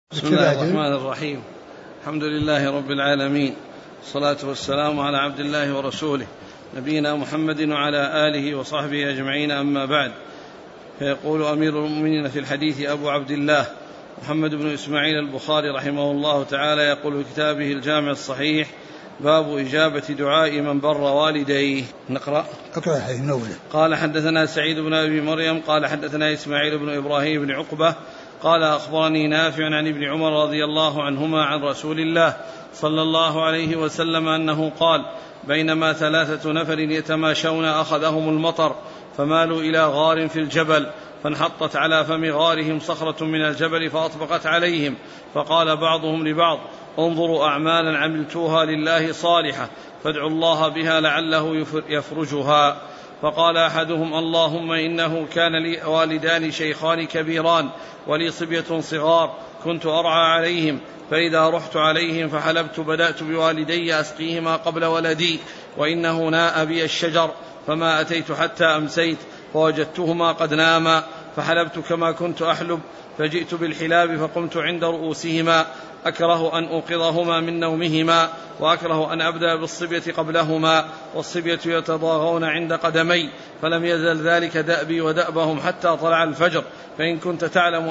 بسم الله الرحمن الرحيم. الحمد لله رب العالمين، والصلاة والسلام على عبد الله ورسوله نبينا محمد وعلى آله وصحبه أجمعين، أما بعد. فيقول أمير المؤمنين في الحديث أبو عبد الله محمد بن إسماعيل البخاري رحمه الله تعالى، يقول في كتابه الجامع الصحيح: باب إجابة دعاء من بر والديه. نقرأ. قال: حدثنا سعيد بن أبي مريم قال حدثنا إسماعيل بن إبراهيم بن عقبة قال: أخبرني نافع عن ابن عمر رضي الله عنهما عن رسول الله صلى الله عليه وسلم أنه قال: بينما 3 نفر يتماشون أخذهم المطر فمالوا إلى غار في الجبل، فانحطت على فم غارهم صخرة من الجبل فأطبقت عليهم، فقال بعضهم لبعض: انظروا أعمالا عملتوها لله صالحة فادعوا الله بها لعله يفرجها. فقال أحدهم: اللهم إنه كان لي والدان شيخان كبيران ولي صبية صغار كنت أرعى عليهم، فإذا رحت عليهم فحلبت بدأت بوالدي أسقيهما قبل ولدي، وإنه ناء بي الشجر فما أتيت حتى أمسيت فوجدتهما قد ناما، فحلبت كما كنت أحلب، فجئت بالحلاب فقمت عند رؤوسهما، أكره أن أوقظهما من نومهما، وأكره أن أبدأ بالصبية قبلهما، والصبية يتضاغون عند قدمي، فلم يزل ذلك دأبي ودأبهم حتى طلع الفجر، فإن كنت تعلم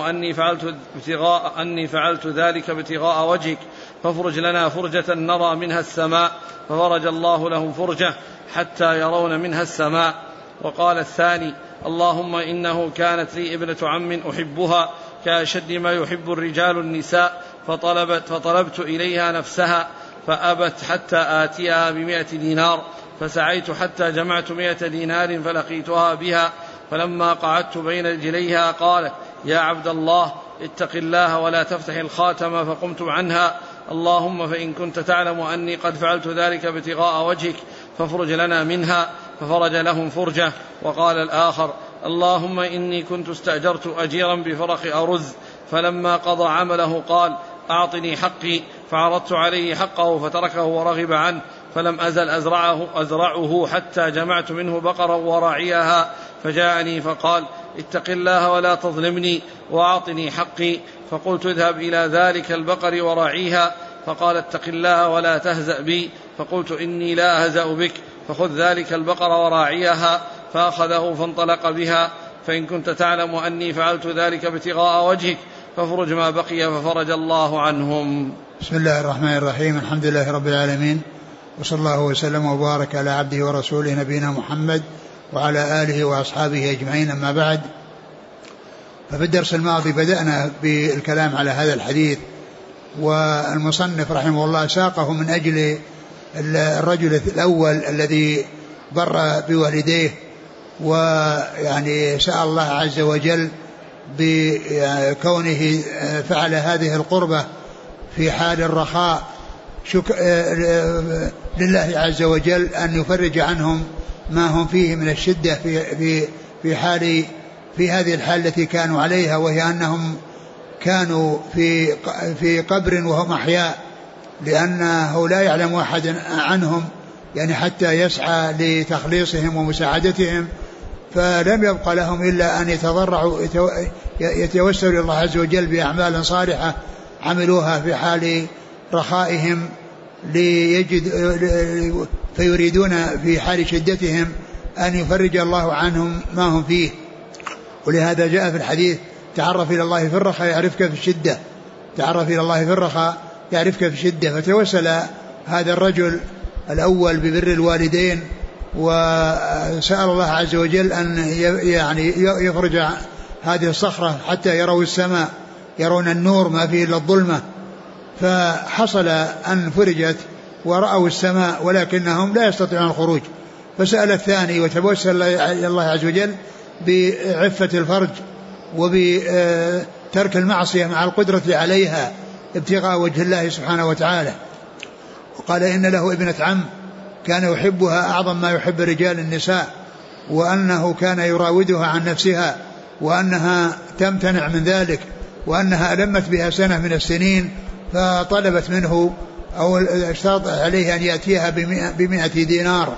أني فعلت ذلك ابتغاء وجهك فافرج لنا فرجة نرى منها السماء، ففرج الله لهم فرجة حتى يرون منها السماء. وقال الثاني: اللهم إنه كانت لي ابنة عم أحبها كأشد ما يحب الرجال النساء، فطلبت إليها نفسها فأبت حتى آتيها ب100 دينار، فسعيت حتى جمعت 100 دينار فلقيتها بها، فلما قعدت بين رجليها قالت: يا عبد الله اتق الله ولا تفتح الخاتم، فقمت عنها: اللهم فإن كنت تعلم أني قد فعلت ذلك ابتغاء وجهك فافرج لنا منها، ففرج لهم فرجة. وقال الآخر: اللهم إني كنت استأجرت أجيرا بفرق أرز، فلما قضى عمله قال: أعطني حقي، فعرضت عليه حقه فتركه ورغب عنه، فلم أزل أزرعه حتى جمعت منه بقرا وراعيها، فجاءني فقال: اتق الله ولا تظلمني وأعطني حقي، فقلت: اذهب إلى ذلك البقر وراعيها، فقال: اتق الله ولا تهزأ بي، فقلت: إني لا أهزأ بك، فخذ ذلك البقر وراعيها، فأخذه فانطلق بها، فإن كنت تعلم أني فعلت ذلك ابتغاء وجهك فافرج ما بقي، ففرج الله عنهم. بسم الله الرحمن الرحيم. الحمد لله رب العالمين، وصلى الله وسلم وبارك على عبده ورسوله نبينا محمد وعلى آله وأصحابه أجمعين، أما بعد. ففي الدرس الماضي بدأنا بالكلام على هذا الحديث، والمصنف رحمه الله ساقه من أجل الرجل الأول الذي بر بوالديه، ويعني سأل الله عز وجل بكونه فعل هذه القربة في حال الرخاء لله عز وجل أن يفرج عنهم ما هم فيه من الشدة في هذه الحالة التي كانوا عليها، وهي أنهم كانوا في قبر وهم أحياء، لأنه لا يعلم أحد عنهم يعني حتى يسعى لتخليصهم ومساعدتهم، فلم يبقى لهم إلا أن يتضرعوا يتوسلوا إلى الله عز وجل بأعمال صالحة عملوها في حال رخائهم فيريدون في حال شدتهم أن يفرج الله عنهم ما هم فيه. ولهذا جاء في الحديث: تعرف إلى الله في الرخاء يعرفك في الشدة، تعرف إلى الله في الرخاء يعرفك في الشدة. فتوسل هذا الرجل الأول ببر الوالدين، وسأل الله عز وجل أن يعني يفرج هذه الصخرة حتى يروا السماء، يرون النور ما فيه إلا الظلمة، فحصل أن فرجت ورأوا السماء ولكنهم لا يستطيعون الخروج. فسأل الثاني وتوسل إلى الله عز وجل بعفة الفرج وبترك المعصية مع القدرة عليها ابتغاء وجه الله سبحانه وتعالى، وقال: إن له ابنة عم كان يحبها أعظم ما يحب رجال النساء، وأنه كان يراودها عن نفسها، وأنها تمتنع من ذلك، وأنها ألمت بها سنة من السنين، فطلبت منه أو اشترط عليه أن يأتيها ب100 دينار،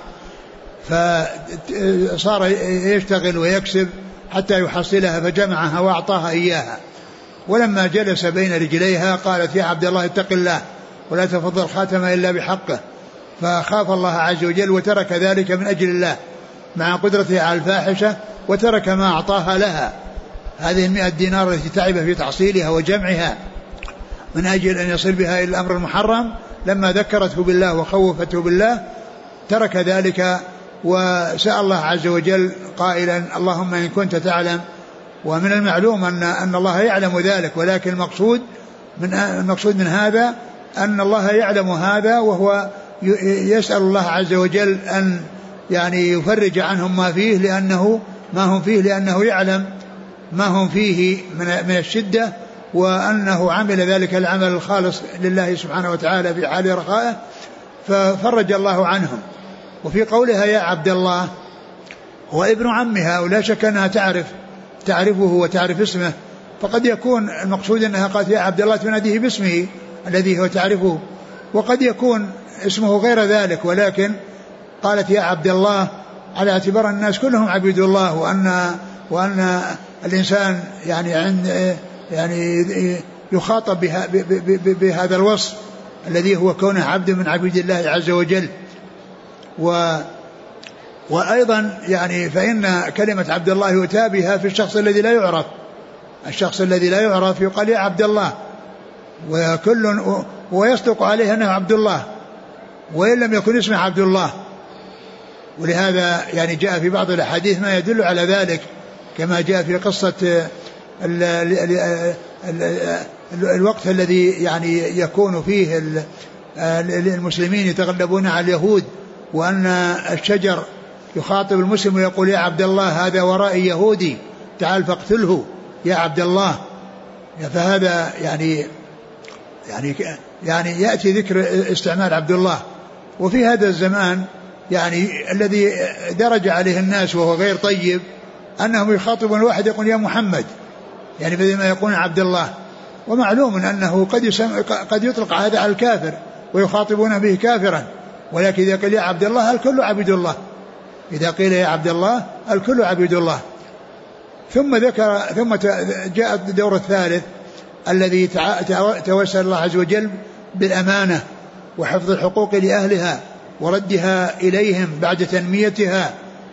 فصار يشتغل ويكسب حتى يحصلها، فجمعها وأعطاها إياها. ولما جلس بين رجليها قالت يا عبد الله اتق الله ولا تفض الخاتم إلا بحقه، فخاف الله عز وجل وترك ذلك من أجل الله مع قدرته على الفاحشة، وترك ما أعطاها لها هذه 100 دينار التي تعب في تحصيلها وجمعها من أجل أن يصل بها إلى الأمر المحرم. لما ذكرته بالله وخوفته بالله ترك ذلك وسأل الله عز وجل قائلا اللهم إن كنت تعلم. ومن المعلوم أن الله يعلم ذلك، ولكن المقصود من هذا أن الله يعلم هذا، وهو يسأل الله عز وجل أن يعني يفرج عنهم ما هم فيه لأنه يعلم ما هم فيه من الشدة، وأنه عمل ذلك العمل الخالص لله سبحانه وتعالى في حال رخائه ففرج الله عنهم. وفي قولها يا عبد الله هو ابن عمها، ولا شك أنها تعرفه وتعرف اسمه، فقد يكون المقصود أنها قالت يا عبد الله تناديه باسمه الذي هو تعرفه، وقد يكون اسمه غير ذلك، ولكن قالت يا عبد الله على اعتبار الناس كلهم عبيد الله، وأن الإنسان يعني يخاطب بهذا الوصف الذي هو كونه عبد من عبيد الله عز وجل. وأيضا يعني فإن كلمة عبد الله يؤتى بها في الشخص الذي لا يعرف يقال يا عبد الله، ويصدق عليه أنه عبد الله وإن لم يكن اسمه عبد الله. ولهذا يعني جاء في بعض الأحاديث ما يدل على ذلك، كما جاء في قصة الوقت الذي يعني يكون فيه المسلمين يتغلبون على اليهود، وأن الشجر يخاطب المسلم ويقول يا عبد الله هذا ورائي يهودي تعال فاقتله يا عبد الله. فهذا يعني يأتي ذكر استعمال عبد الله. وفي هذا الزمان يعني الذي درج عليه الناس وهو غير طيب أنهم يخاطبون الواحد يقول يا محمد، يعني بدل ما يقول عبد الله. ومعلوم أنه قد يطلق هذا على الكافر ويخاطبون به كافرا، ولكن إذا قيل يا عبد الله الكل عبد الله، إذا قيل يا عبد الله الكل عبد الله. ثم جاء الدور الثالث الذي توسل الله عز وجل بالأمانة وحفظ الحقوق لأهلها وردها إليهم بعد تنميتها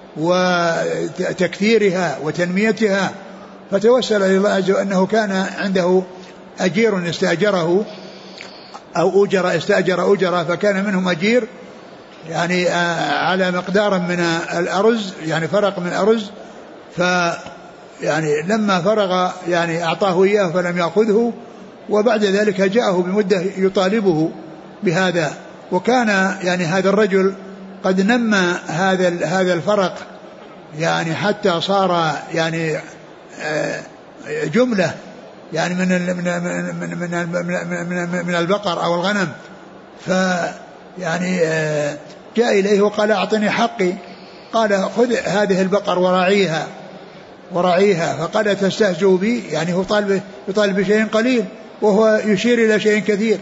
وتكثيرها وتنميتها. فتوسل إلى الله عز وجل أنه كان عنده أجير استأجره أو استأجر أجرة، فكان منهم أجير يعني على مقدار من الأرز، يعني فرق من أرز، يعني لما فرغ يعني أعطاه إياه فلم يأخذه، وبعد ذلك جاءه بمدة يطالبه بهذا. وكان يعني هذا الرجل قد نمى هذا الفرق يعني حتى صار يعني جملة يعني من البقر أو الغنم. فيعني جاء إليه وقال أعطني حقي، قال خذ هذه البقر وراعيها. فقال تستهزئ بي، يعني هو يطالب بشيء قليل وهو يشير إلى شيء كثير.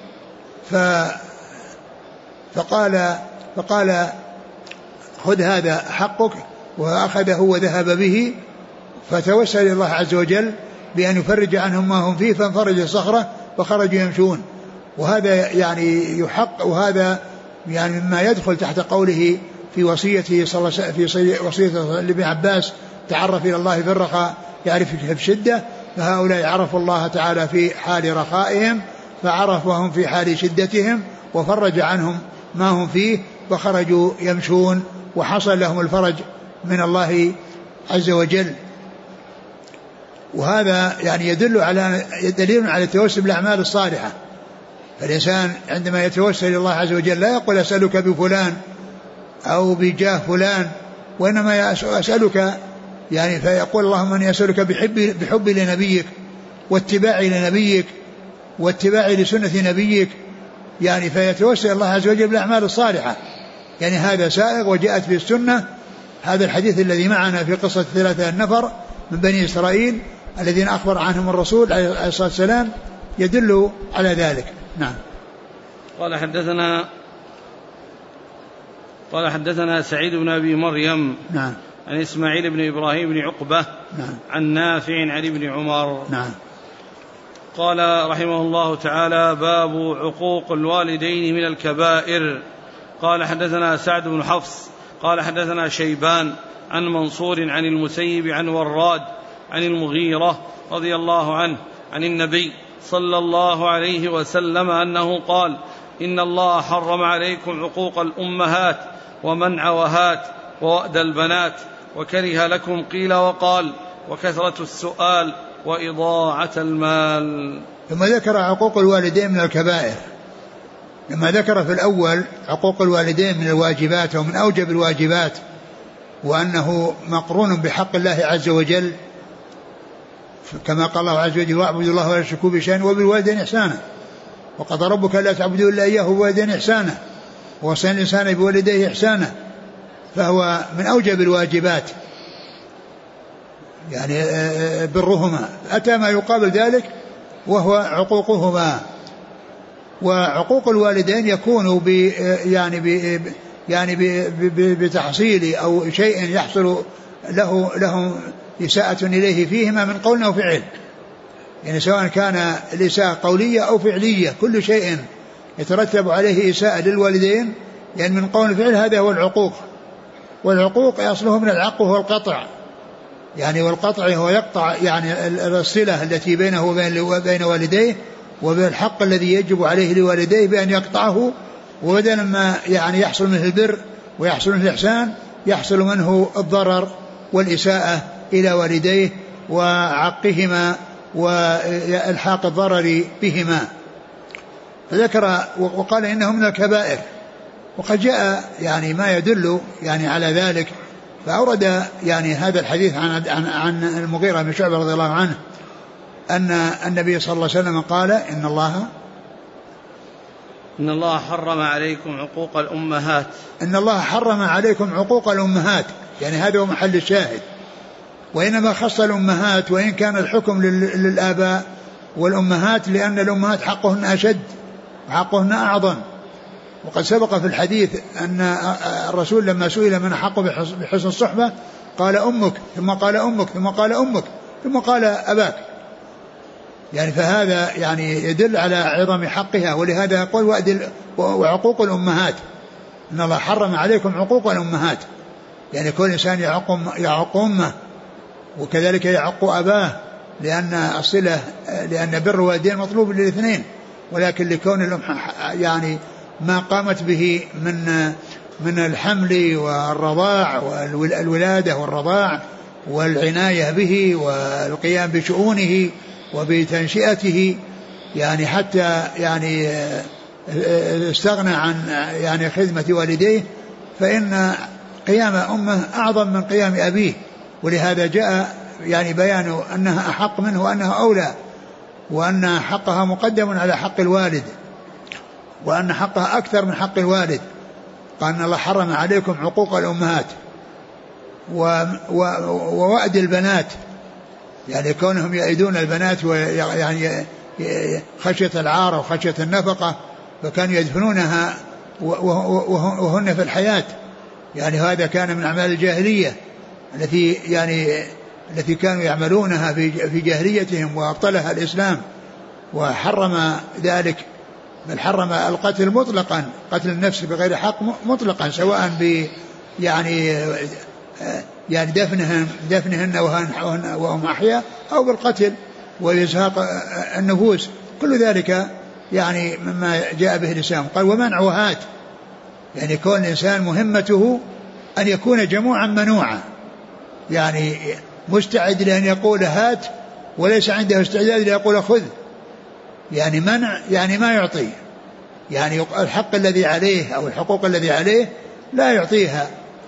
فقال خذ هذا حقك، وأخذه وذهب به. فتوسل الله عز وجل بأن يفرج عنهم ما هم فيه، فانفرج الصخرة وخرجوا يمشون. وهذا يعني يحق، وهذا يعني مما يدخل تحت قوله في وصيته في وصيته لابن عباس تعرف إلى الله في الرخاء يعرفك في الشدة. فهؤلاء عرفوا الله تعالى في حال رخائهم، فعرفهم في حال شدتهم وفرج عنهم ما هم فيه، وخرجوا يمشون وحصل لهم الفرج من الله عز وجل. وهذا يعني دليل على التوسل بالأعمال الصالحة. فالإنسان عندما يتوسل إلى الله عز وجل لا يقول أسألك بفلان أو بجاه فلان، وإنما أسألك يعني فيقول اللهم أني أسألك بحبي لنبيك واتباعي لنبيك واتباعي لسنة نبيك، يعني فيتوسل الله عز وجل بالأعمال الصالحة. يعني هذا سائغ وجاءت في السنة. هذا الحديث الذي معنا في قصة 3 نفر من بني إسرائيل الذين أخبر عنهم الرسول عليه الصلاة والسلام يدل على ذلك. نعم. قال حدثنا سعيد بن أبي مريم. نعم. عن إسماعيل بن إبراهيم بن عقبة. نعم. عن نافع عن ابن عمر. نعم. قال رحمه الله تعالى: باب عقوق الوالدين من الكبائر. قال حدثنا سعد بن حفص قال حدثنا شيبان عن منصور عن المسيب عن وراد عن المغيرة رضي الله عنه عن النبي صلى الله عليه وسلم أنه قال: إن الله حرم عليكم عقوق الأمهات ومنع وهات ووأد البنات وكره لكم قيل وقال وكثرة السؤال وإضاعة المال. ثم ذكر عقوق الوالدين من الكبائر. لما ذكر في الأول عقوق الوالدين من الواجبات ومن أوجب الواجبات وأنه مقرون بحق الله عز وجل كما قال الله عز وجل: واعبدوا الله ولا تشركوا به شيئا وبالوالدين إحسانا وقضى ربك ألا تعبدوا إلا إياه وبالوالدين إحسانا ووصينا الإنسان بوالديه إحسانا، فهو من أوجب الواجبات يعني برهما. أتى ما يقابل ذلك وهو عقوقهما. وعقوق الوالدين يكون بتحصيل أو شيء يحصل له إساءة إليه فيهما من قول أو فعل، يعني سواء كان الإساءة قولية أو فعلية، كل شيء يترتب عليه إساءة للوالدين يعني من قول وفعل هذا هو العقوق. والعقوق يصله من العق وهو القطع، يعني والقطع هو يقطع يعني الصلة التي بينه وبين والديه وبالحق الذي يجب عليه لوالديه بأن يقطعه، وبدلا ما يعني يحصل منه البر ويحصل منه الإحسان يحصل منه الضرر والإساءة إلى والديه وعقهما والحاق الضرر بهما. فذكر وقال إنه من الكبائر، وقد جاء يعني ما يدل يعني على ذلك، فأورد يعني هذا الحديث عن المغيرة بن شعبة رضي الله عنه أن النبي صلى الله عليه وسلم قال: إن الله حرم عليكم عقوق الأمهات. إن الله حرم عليكم عقوق الأمهات، يعني هذا هو محل الشاهد. وإنما خص الأمهات وإن كان الحكم للآباء والأمهات، لأن الأمهات حقهن أشد وحقهن أعظم. وقد سبق في الحديث أن الرسول لما سئل من حق بحسن الصحبة قال أمك، ثم قال أمك، ثم قال أمك، ثم قال أباك، يعني فهذا يعني يدل على عظم حقها. ولهذا يقول وعقوق الأمهات، إن الله حرم عليكم عقوق الأمهات، يعني كل إنسان يعق أمه وكذلك يعق أباه، لأن الصلة لأن بر الوالدين مطلوب للاثنين، ولكن لكون الأم يعني ما قامت به من الحمل والرضاع والولادة والرضاع والعناية به والقيام بشؤونه وبتنشئته، يعني حتى يعني استغنى عن يعني خدمة والديه، فإن قيام أمه أعظم من قيام أبيه. ولهذا جاء يعني بيان أنها أحق منه وأنها أولى، وأن حقها مقدم على حق الوالد، وأن حقها أكثر من حق الوالد. قال إن الله حرم عليكم عقوق الأمهات ووأد البنات، يعني كونهم يأيدون البنات ويعني خشية العار وخشية النفقة، فكانوا يدفنونها وهن في الحياة، يعني هذا كان من أعمال الجاهلية التي كانوا يعملونها في جاهليتهم وأبطلها الإسلام وحرم ذلك، بل حرم القتل مطلقا، قتل النفس بغير حق مطلقا، سواء يعني دفنهن وهم أحياء أو بالقتل وإزهاق النفوس، كل ذلك يعني مما جاء به الإسلام. قال ومنع وهات، يعني كون الإنسان مهمته أن يكون جموعا منوعا، يعني مستعد لأن يقول هات وليس عنده استعداد ليقول خذ، يعني منع يعني ما يعطي، يعني الحق الذي عليه أو الحقوق الذي عليه لا يعطيها،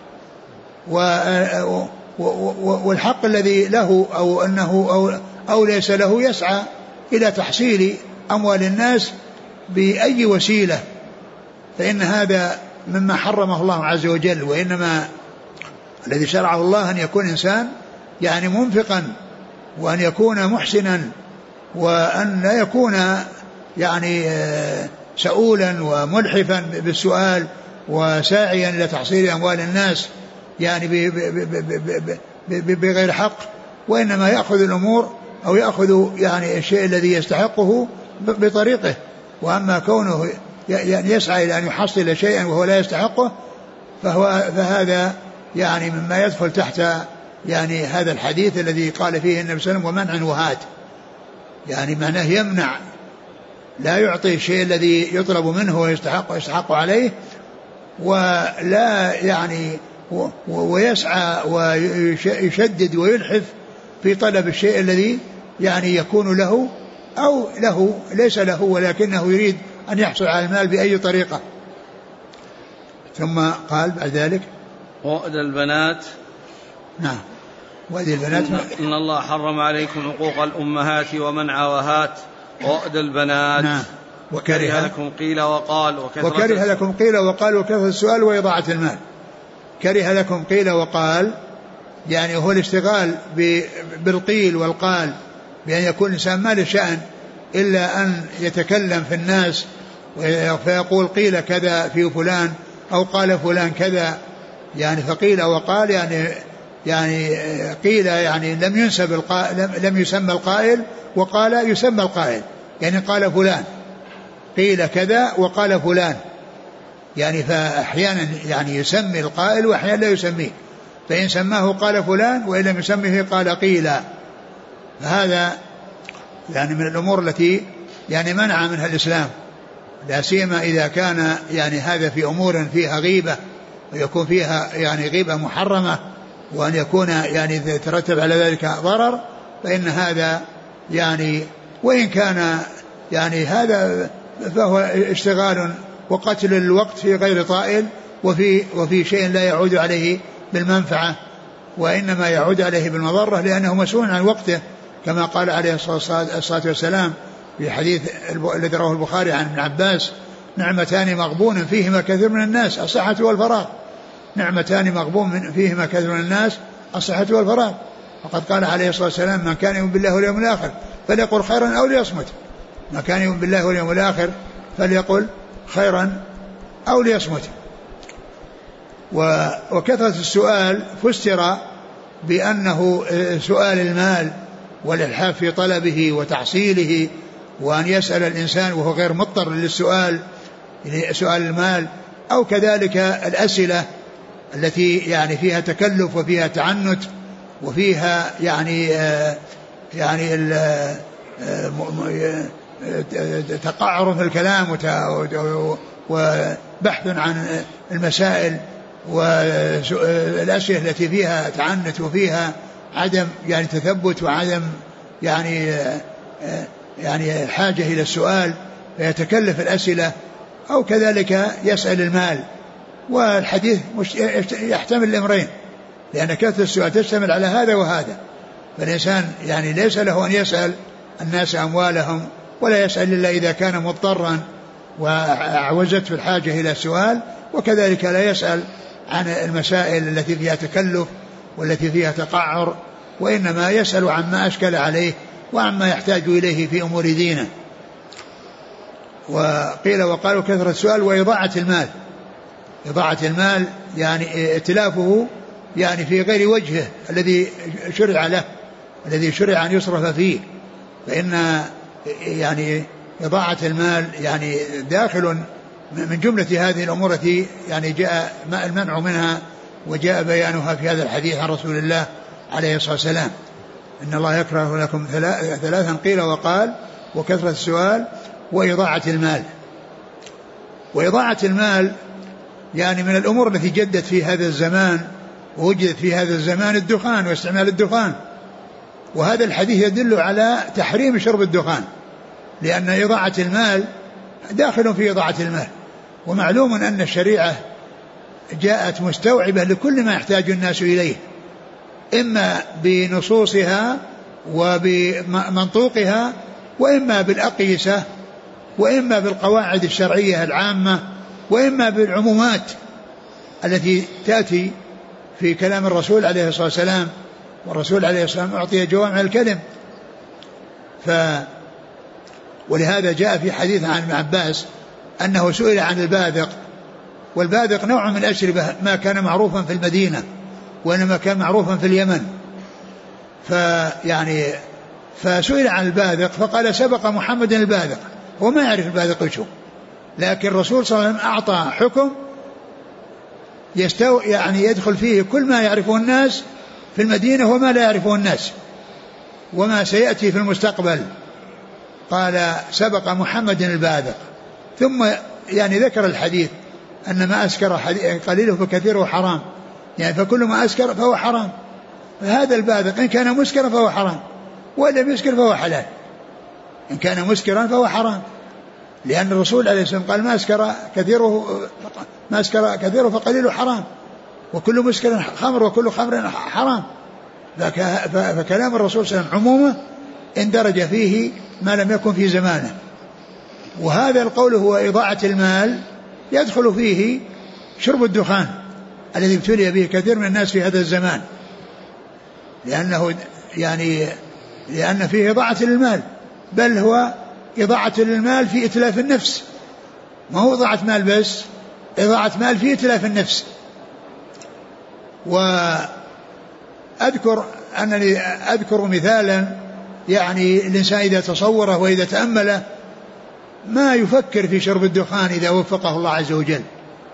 والحق الذي له أو أنه أو ليس له يسعى إلى تحصيل أموال الناس بأي وسيلة، فإن هذا مما حرمه الله عز وجل. وإنما الذي شرعه الله أن يكون إنسان يعني منفقا، وأن يكون محسنا، وأن لا يكون يعني سؤولا وملحفا بالسؤال وساعيا إلى تحصيل أموال الناس يعني بغير حق، وإنما يأخذ الأمور أو يأخذ يعني الشيء الذي يستحقه بطريقه. وأما كونه يعني يسعى إلى أن يحصل شيئا وهو لا يستحقه فهذا يعني مما يدخل تحت يعني هذا الحديث الذي قال فيه النبي صلى الله عليه وسلم: ومنع وهات، يعني معناه يمنع، لا يعطي الشيء الذي يطلب منه ويستحق عليه، ولا يعني ويسعى ويشدد ويلحف في طلب الشيء الذي يعني يكون له أو له ليس له ولكنه يريد أن يحصل على المال بأي طريقة. ثم قال بعد ذلك: وأد البنات. نعم، وأد البنات. إن الله حرم عليكم حقوق الأمهات ومنع وهات وأد البنات. نعم. وكره لكم قيل وقال وكثرة السؤال وإضاعة المال. كره لكم قيل وقال يعني هو الاشتغال بالقيل والقال، بأن يكون الإنسان ما له شأن إلا أن يتكلم في الناس فيقول قيل كذا في فلان أو قال فلان كذا، يعني فقيل وقال يعني قيل يعني لم يسمى القائل، وقال يسمى القائل، يعني قال فلان، قيل كذا وقال فلان، يعني فأحيانا يعني يسمي القائل وأحيانا لا يسميه، فإن سماه قال فلان وإن لم يسميه قال قيل. فهذا يعني من الأمور التي يعني منع منها الإسلام، لا سيما إذا كان يعني هذا في أمور فيها غيبة ويكون فيها يعني غيبة محرمة، وأن يكون يعني يترتب على ذلك ضرر، فإن هذا يعني وإن كان يعني هذا فهو اشتغال وقتل الوقت في غير طائل وفي شيء لا يعود عليه بالمنفعة، وإنما يعود عليه بالمضرة، لأنه مسؤول عن وقته، كما قال عليه الصلاة والسلام في حديث الذي رواه البخاري عن ابن عباس: نعمتان مغبون فيهما كثير من الناس الصحة والفراغ. نعمتان مغبون فيهما كثير من الناس الصحة والفراغ. وقد قال عليه الصلاة والسلام: من كان يؤمن بالله واليوم الآخر فليقل خيرا أو ليصمت. من كان يؤمن بالله واليوم الآخر فليقل خيرا أو ليصمت. وكثرة السؤال فسر بأنه سؤال المال والإلحاف في طلبه وتحصيله، وأن يسأل الإنسان وهو غير مضطر للسؤال، سؤال المال، أو كذلك الأسئلة التي يعني فيها تكلف وفيها تعنت وفيها يعني تقعر في الكلام وبحث عن المسائل، والأسئلة التي فيها تعنت وفيها عدم يعني تثبت وعدم يعني حاجة إلى السؤال فيتكلف الأسئلة، أو كذلك يسأل المال. والحديث يحتمل الأمرين، لأن كثرة السؤال تشتمل على هذا وهذا، فالإنسان يعني ليس له أن يسأل الناس أموالهم، ولا يسأل إلا إذا كان مضطرا وعوزت في الحاجة إلى السؤال، وكذلك لا يسأل عن المسائل التي فيها تكلف والتي فيها تقعر، وإنما يسأل عما أشكل عليه وعما يحتاج إليه في أمور دينه. وقيل وقالوا كثرة السؤال وإضاعة المال. إضاعة المال يعني اتلافه يعني في غير وجهه الذي شرع له، الذي شرع أن يصرف فيه، فإن يعني إضاعة المال يعني داخل من جملة هذه الأمور التي يعني جاء المنع منها وجاء بيانها في هذا الحديث عن رسول الله عليه الصلاة والسلام: إن الله يكره لكم ثلاثا قيل وقال وكثرة السؤال وإضاعة المال. وإضاعة المال يعني من الأمور التي جدت في هذا الزمان ووجدت في هذا الزمان الدخان واستعمال الدخان، وهذا الحديث يدل على تحريم شرب الدخان، لأن إضاعة المال داخل في إضاعة المال. ومعلوم أن الشريعة جاءت مستوعبة لكل ما يحتاج الناس إليه، إما بنصوصها وبمنطوقها، وإما بالأقيسة، وإما بالقواعد الشرعية العامة، وإما بالعمومات التي تأتي في كلام الرسول عليه الصلاة والسلام. والرسول عليه الصلاة والسلام أعطي جوامع الكلم، ولهذا جاء في حديث عن ابن عباس أنه سئل عن الباذق، والباذق نوع من الأشربة ما كان معروفا في المدينة وإنما كان معروفا في اليمن، فيعني فسئل عن الباذق فقال سبق محمد الباذق، وما يعرف الباذق وشو، لكن الرسول صلى الله عليه وسلم أعطى حكم يعني يدخل فيه كل ما يعرفه الناس في المدينة وما لا يعرفه الناس وما سيأتي في المستقبل. قال سبق محمد الباذق، ثم يعني ذكر الحديث أن ما أسكر قليله فكثيره حرام، يعني فكل ما أسكر فهو حرام. فهذا الباذق إن كان مسكرا فهو حرام، وإن لم يسكر فهو حلال. إن كان مسكرا فهو حرام، لأن الرسول عليه السلام قال ما أسكر كثيره فقليله حرام، وكل مسكر خمر وكل خمر حرام. فكلام الرسول صلى الله عليه وسلم عمومه اندرج فيه ما لم يكن في زمانه. وهذا القول هو إضاعة المال يدخل فيه شرب الدخان الذي ابتلي به كثير من الناس في هذا الزمان، لأن فيه إضاعة للمال، بل هو إضاعة للمال في إتلاف النفس، ما هو إضاعة مال بس، إضاعة مال في إتلاف النفس. أذكر مثالا يعني الإنسان إذا تصوره وإذا تأمله ما يفكر في شرب الدخان إذا وفقه الله عز وجل.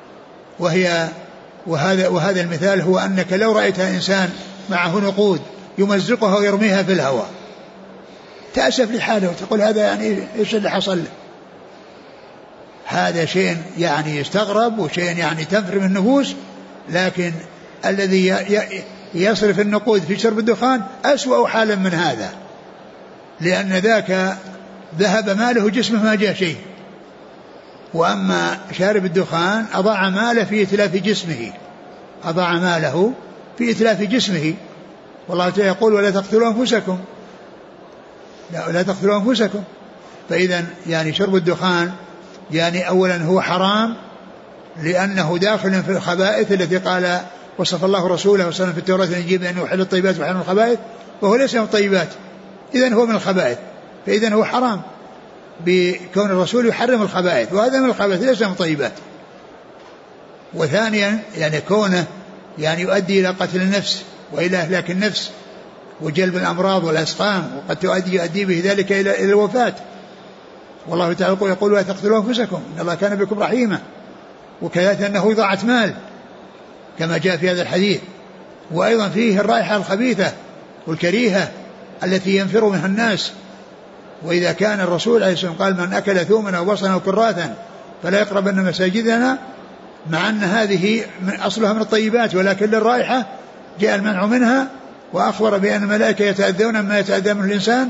وهذا المثال هو أنك لو رأيت إنسان معه نقود يمزقها ويرميها في الهواء تأسف لحاله وتقول هذا يعني إيش اللي حصل له. هذا شيء يعني يستغرب وشيء يعني تنفر من النفوس، لكن الذي يصرف النقود في شرب الدخان أسوأ حالا من هذا، لأن ذاك ذهب ماله جسمه ما جاء شيء، وأما شارب الدخان أضاع ماله في إتلاف جسمه، أضاع ماله في إتلاف جسمه. والله تعالى يقول ولا تقتلوا أنفسكم، لا تقتلوا أنفسكم. فإذا يعني شرب الدخان يعني أولا هو حرام لأنه داخل في الخبائث التي قال وصف الله رسوله وسلم في التوراة والإنجيل بأنه يحل الطيبات ويحرم الخبائث، وهو ليس من الطيبات، إذن هو من الخبائث، فإذن هو حرام بكون الرسول يحرم الخبائث، وهذا من الخبائث ليس من الطيبات. وثانيا يعني كونه يعني يؤدي إلى قتل النفس وإلى إهلاك النفس وجلب الأمراض والأسقام، وقد يؤدي به ذلك إلى الوفاة. والله تعالى يقول لا تقتلوا أنفسكم إن الله كان بكم رحيما. وكذلك أنه إضاعة مال كما جاء في هذا الحديث. وأيضا فيه الرائحة الخبيثة والكريهة التي ينفر منها الناس. وإذا كان الرسول عليه الصلاة والسلام قال من أكل ثوما أو بصلا أو كراثا فلا يقربن مساجدنا، مع أن هذه أصلها من الطيبات ولكن للرائحة جاء المنع منها، وأخبر بأن الملائكة يتأذون مما يتأذى من الإنسان.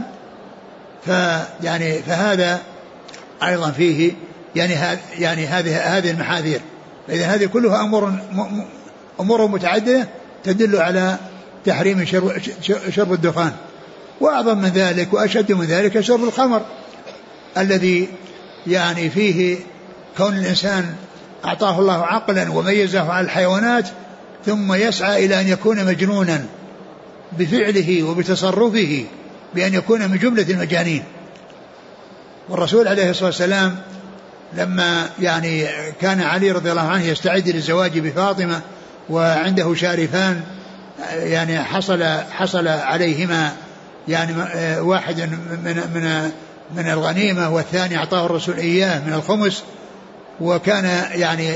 فهذا أيضا فيه يعني هذه المحاذير. فإذا هذه كلها أمور متعددة تدل على تحريم شرب الدخان. وأعظم من ذلك وأشد من ذلك شرب الخمر الذي يعني فيه كون الإنسان أعطاه الله عقلا وميزه على الحيوانات ثم يسعى إلى أن يكون مجنونا بفعله وبتصرفه بأن يكون من جملة المجانين. والرسول عليه الصلاة والسلام لما يعني كان علي رضي الله عنه يستعد للزواج بفاطمة وعنده شارفان يعني حصل عليهما يعني واحد من الغنيمة والثاني أعطاه الرسول إياه من الخمس، وكان يعني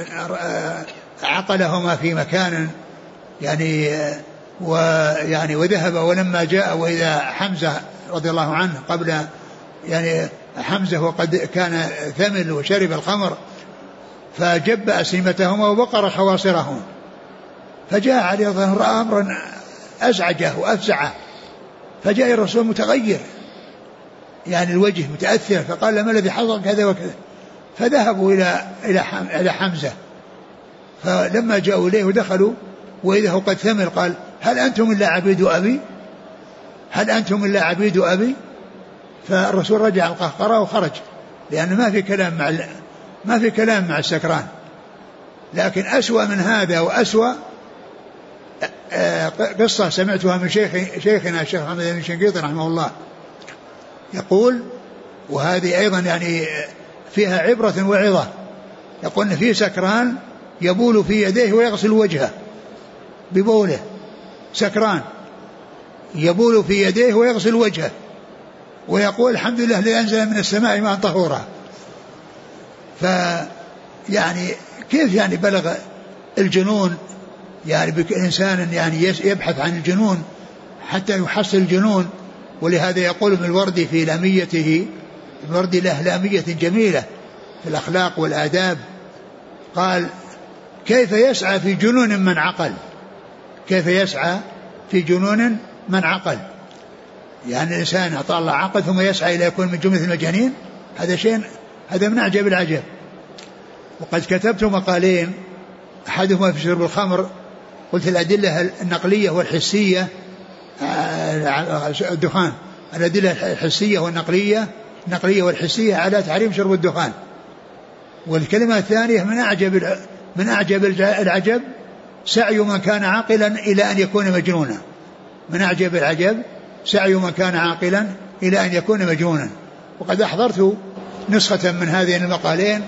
عقلهما في مكان وذهب. ولما جاء وإذا حمزة رضي الله عنه قبل يعني حمزة وقد كان ثمل وشرب الخمر فجب أسلمتهما وبقر خواصرهما، فجاء علي رضي الله عنه رأى أمرا أزعجه وأفزعه، فجاء الرسول متغير يعني الوجه متأثر، فقال ما الذي حصل كذا وكذا. فذهبوا إلى حمزة، فلما جاءوا إليه ودخلوا وإذا هو قد ثمل قال هل أنتم إلا عبيد أبي؟ هل أنتم إلا عبيد أبي؟ فالرسول رجع القهقرة وخرج، لأن ما في كلام مع السكران. لكن أسوأ من هذا وأسوأ قصة سمعتها من شيخنا الشيخ محمد بن شنقيطي رحمه الله يقول، وهذه أيضا يعني فيها عبرة وعظة، يقول إن في سكران يبول في يديه ويغسل وجهه ببوله، سكران يبول في يديه ويغسل وجهه ويقول الحمد لله الذي أنزل من السماء ماء طهورا. فيعني كيف يعني بلغ الجنون؟ يعني الإنسان يعني يبحث عن الجنون حتى يحصل الجنون. ولهذا يقول ابن الوردي في لاميته، ابن الوردي له لامية جميلة في الأخلاق والآداب، قال كيف يسعى في جنون من عقل، كيف يسعى في جنون من عقل. يعني الإنسان أعطى الله عقل ثم يسعى إلى يكون من جملة المجانين، هذا شيء، هذا من أعجب العجب. وقد كتبت مقالين، أحدهما في شرب الخمر، قلت الأدلة النقلية والحسية، الدخان، الأدلة الحسية والنقلية، النقلية والحسية على تحريم شرب الدخان. والكلمة الثانية من أعجب العجب سعي من كان عاقلا إلى أن يكون مجنونا. من أعجب العجب سعي من كان عاقلا إلى أن يكون مجنونا. وقد أحضرت نسخة من هذين المقالين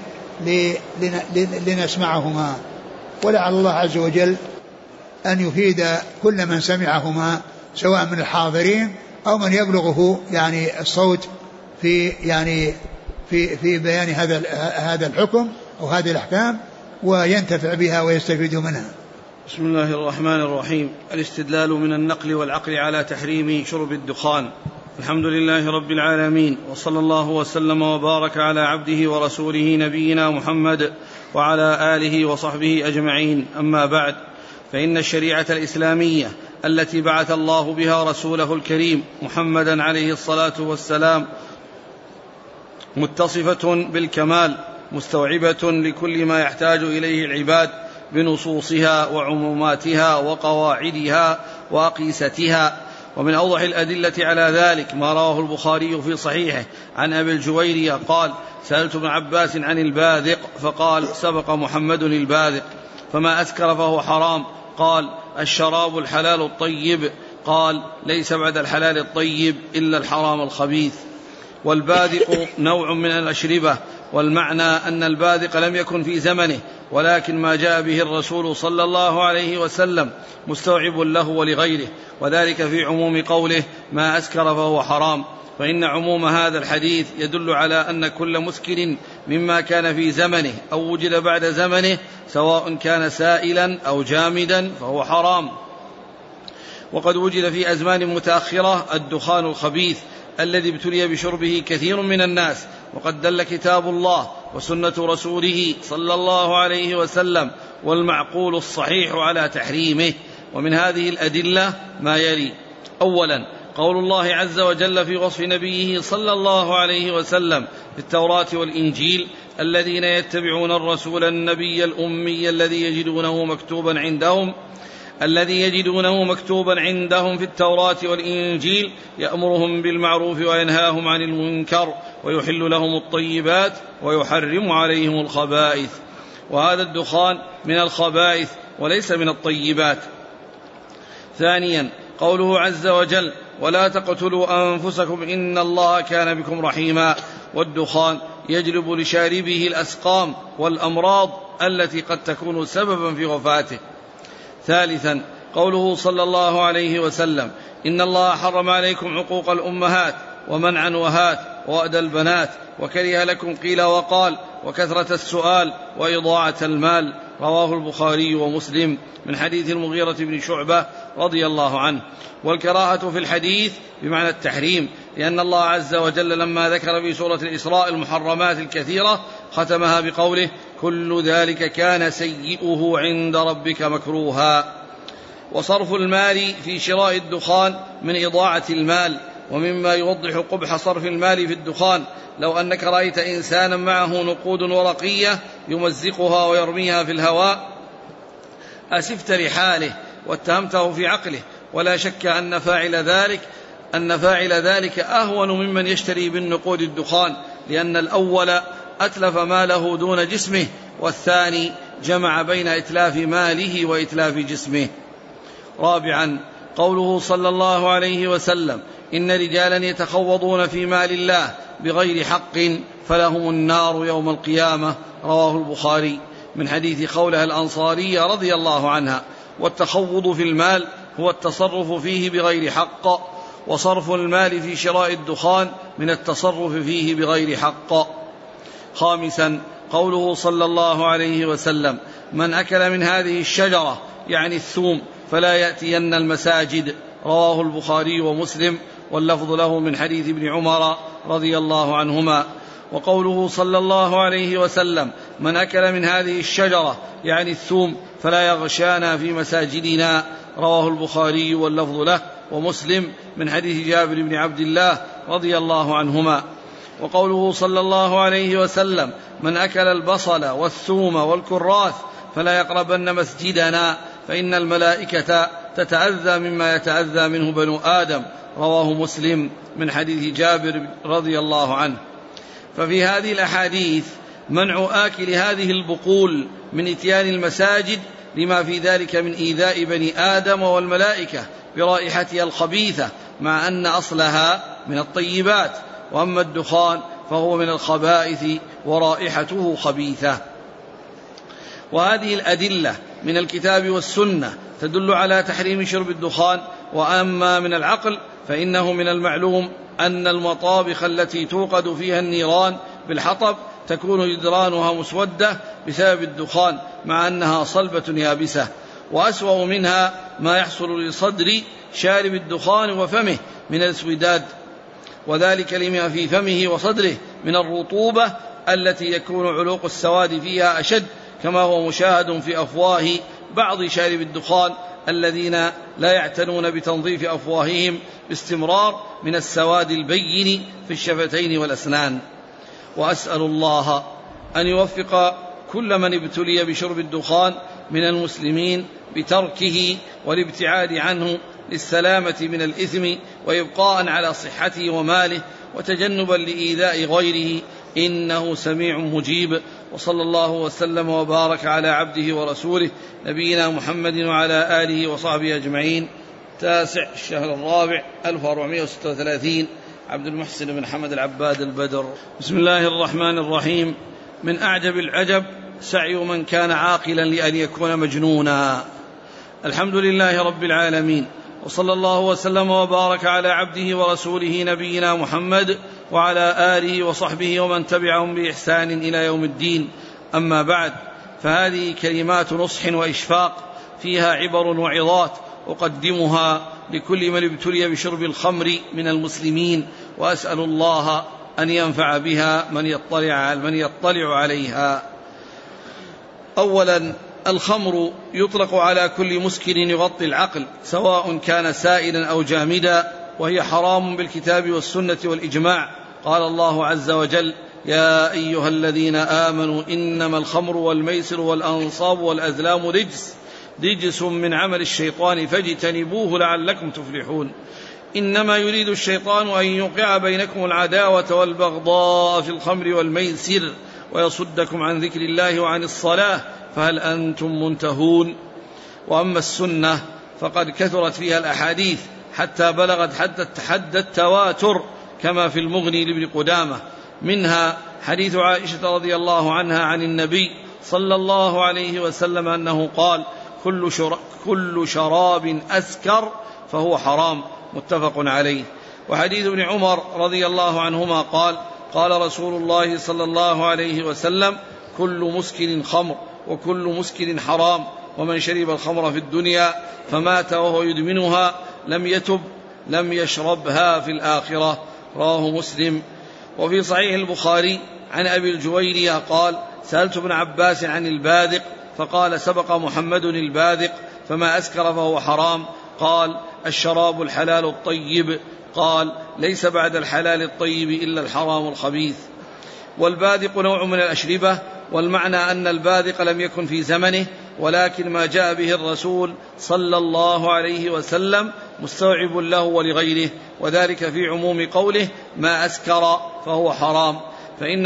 لنسمعهما، ولعل الله عز وجل أن يفيد كل من سمعهما سواء من الحاضرين أو من يبلغه يعني الصوت في يعني في بيان هذا الحكم أو هذه الأحكام، وينتفع بها ويستفيد منها. بسم الله الرحمن الرحيم. الاستدلال من النقل والعقل على تحريم شرب الدخان. الحمد لله رب العالمين، وصلى الله وسلم وبارك على عبده ورسوله نبينا محمد وعلى آله وصحبه أجمعين. أما بعد، فإن الشريعة الإسلامية التي بعث الله بها رسوله الكريم محمدا عليه الصلاة والسلام متصفة بالكمال، مستوعبة لكل ما يحتاج إليه العباد بنصوصها وعموماتها وقواعدها وأقيستها. ومن أوضح الأدلة على ذلك ما رواه البخاري في صحيحه عن أبي الجويرية قال: سألت ابن عباس عن الباذق فقال: سبق محمد الباذق. فما أسكر فهو حرام. قال: الشراب الحلال الطيب. قال: ليس بعد الحلال الطيب إلا الحرام الخبيث. والباذق نوع من الأشربة، والمعنى أن الباذق لم يكن في زمنه، ولكن ما جاء به الرسول صلى الله عليه وسلم مستوعب له ولغيره، وذلك في عموم قوله: ما أسكر فهو حرام. فإن عموم هذا الحديث يدل على أن كل مسكر مما كان في زمنه أو وجد بعد زمنه سواء كان سائلا أو جامدا فهو حرام. وقد وجد في أزمان متأخرة الدخان الخبيث الذي ابتلي بشربه كثير من الناس، وقد دل كتاب الله وسنة رسوله صلى الله عليه وسلم والمعقول الصحيح على تحريمه. ومن هذه الأدلة ما يلي: أولا، قول الله عز وجل في وصف نبيه صلى الله عليه وسلم في التوراة والإنجيل: الذين يتبعون الرسول النبي الأمي الذي يجدونه مكتوبا عندهم في التوراة والإنجيل يأمرهم بالمعروف وينهاهم عن المنكر ويحل لهم الطيبات ويحرم عليهم الخبائث. وهذا الدخان من الخبائث وليس من الطيبات. ثانيا، قوله عز وجل: ولا تقتلوا أنفسكم إن الله كان بكم رحيما. والدخان يجلب لشاربه الأسقام والأمراض التي قد تكون سببا في وفاته. ثالثا، قوله صلى الله عليه وسلم: إن الله حرم عليكم عقوق الأمهات ومنعا وهات وأدى البنات وكره لكم قيل وقال وكثرة السؤال وإضاعة المال. رواه البخاري ومسلم من حديث المغيرة بن شعبة رضي الله عنه. والكراهة في الحديث بمعنى التحريم، لأن الله عز وجل لما ذكر في سورة الإسراء المحرمات الكثيرة ختمها بقوله: كل ذلك كان سيئه عند ربك مكروها. وصرف المال في شراء الدخان من إضاعة المال. ومما يوضح قبح صرف المال في الدخان: لو أنك رأيت إنسانا معه نقود ورقية يمزقها ويرميها في الهواء أسفت لحاله واتهمته في عقله، ولا شك أن فاعل ذلك أهون ممن يشتري بالنقود الدخان، لأن الأول أتلف ماله دون جسمه، والثاني جمع بين إتلاف ماله وإتلاف جسمه. رابعا، قوله صلى الله عليه وسلم: إن رجالا يتخوضون في مال الله بغير حق فلهم النار يوم القيامة. رواه البخاري من حديث خولة الأنصارية رضي الله عنها. والتخوض في المال هو التصرف فيه بغير حق، وصرف المال في شراء الدخان من التصرف فيه بغير حق. 5. قوله صلى الله عليه وسلم: من أكل من هذه الشجرة يعني الثوم فلا يأتين المساجد. رواه البخاري ومسلم، واللفظ له من حديث ابن عمر رضي الله عنهما. وقوله صلى الله عليه وسلم: من أكل من هذه الشجرة يعني الثوم فلا يغشانا في مساجدنا. رواه البخاري واللفظ له ومسلم من حديث جابر بن عبد الله رضي الله عنهما. وقوله صلى الله عليه وسلم: من أكل البصل والثوم والكراث فلا يقربن مسجدنا فإن الملائكة تتأذى مما يتأذى منه بنو آدم. رواه مسلم من حديث جابر رضي الله عنه. ففي هذه الأحاديث منع آكل هذه البقول من إتيان المساجد لما في ذلك من إيذاء بني آدم والملائكة برائحتها الخبيثة، مع أن أصلها من الطيبات، وأما الدخان فهو من الخبائث ورائحته خبيثة. وهذه الأدلة من الكتاب والسنة تدل على تحريم شرب الدخان. وأما من العقل فإنه من المعلوم أن المطابخ التي توقد فيها النيران بالحطب تكون جدرانها مسودة بسبب الدخان، مع أنها صلبة يابسة. وأسوأ منها ما يحصل لصدر شارب الدخان وفمه من الاسوداد، وذلك لما في فمه وصدره من الرطوبة التي يكون علوق السواد فيها أشد، كما هو مشاهد في أفواه بعض شارب الدخان الذين لا يعتنون بتنظيف أفواههم باستمرار من السواد البين في الشفتين والأسنان. وأسأل الله أن يوفق كل من ابتلي بشرب الدخان من المسلمين بتركه والابتعاد عنه للسلامة من الإثم وإبقاء على صحته وماله وتجنبا لإيذاء غيره، إنه سميع مجيب. وصلى الله وسلم وبارك على عبده ورسوله نبينا محمد وعلى آله وصحبه أجمعين. 9 الشهر الرابع 1436 عبد المحسن بن حمد العباد البدر. بسم الله الرحمن الرحيم. من أعجب العجب سعي من كان عاقلا لأن يكون مجنونا. الحمد لله رب العالمين، وصلى الله وسلم وبارك على عبده ورسوله نبينا محمد وعلى آله وصحبه ومن تبعهم بإحسان إلى يوم الدين. أما بعد، فهذه كلمات نصح وإشفاق فيها عبر وعظات أقدمها لكل من ابتلي بشرب الخمر من المسلمين، وأسأل الله أن ينفع بها من يطلع عليها. أولا، الخمر يطلق على كل مسكر يغطي العقل سواء كان سائلا أو جامدا، وهي حرام بالكتاب والسنة والإجماع. قال الله عز وجل: يا أيها الذين آمنوا إنما الخمر والميسر والأنصاب والأزلام رجس من عمل الشيطان فاجتنبوه لعلكم تفلحون. إنما يريد الشيطان أن يوقع بينكم العداوة والبغضاء في الخمر والميسر ويصدكم عن ذكر الله وعن الصلاة فهل أنتم منتهون. وأما السنة فقد كثرت فيها الأحاديث حتى بلغت حد التواتر، كما في المغني لابن قدامة. منها حديث عائشة رضي الله عنها عن النبي صلى الله عليه وسلم أنه قال: كل شراب أسكر فهو حرام، متفق عليه. وحديث ابن عمر رضي الله عنهما قال رسول الله صلى الله عليه وسلم: كل مسكر خمر وكل مسكر حرام، ومن شرب الخمر في الدنيا فمات وهو يدمنها لم يتب لم يشربها في الآخرة. رواه مسلم. وفي صحيح البخاري عن أبي الجويرية قال: سألت ابن عباس عن الباذق فقال: سبق محمد الباذق، فما أسكر فهو حرام. قال: الشراب الحلال الطيب. قال: ليس بعد الحلال الطيب إلا الحرام الخبيث. والباذق نوع من الأشربة، والمعنى أن الباذق لم يكن في زمنه، ولكن ما جاء به الرسول صلى الله عليه وسلم مستوعب له ولغيره، وذلك في عموم قوله: ما أسكر فهو حرام. فإن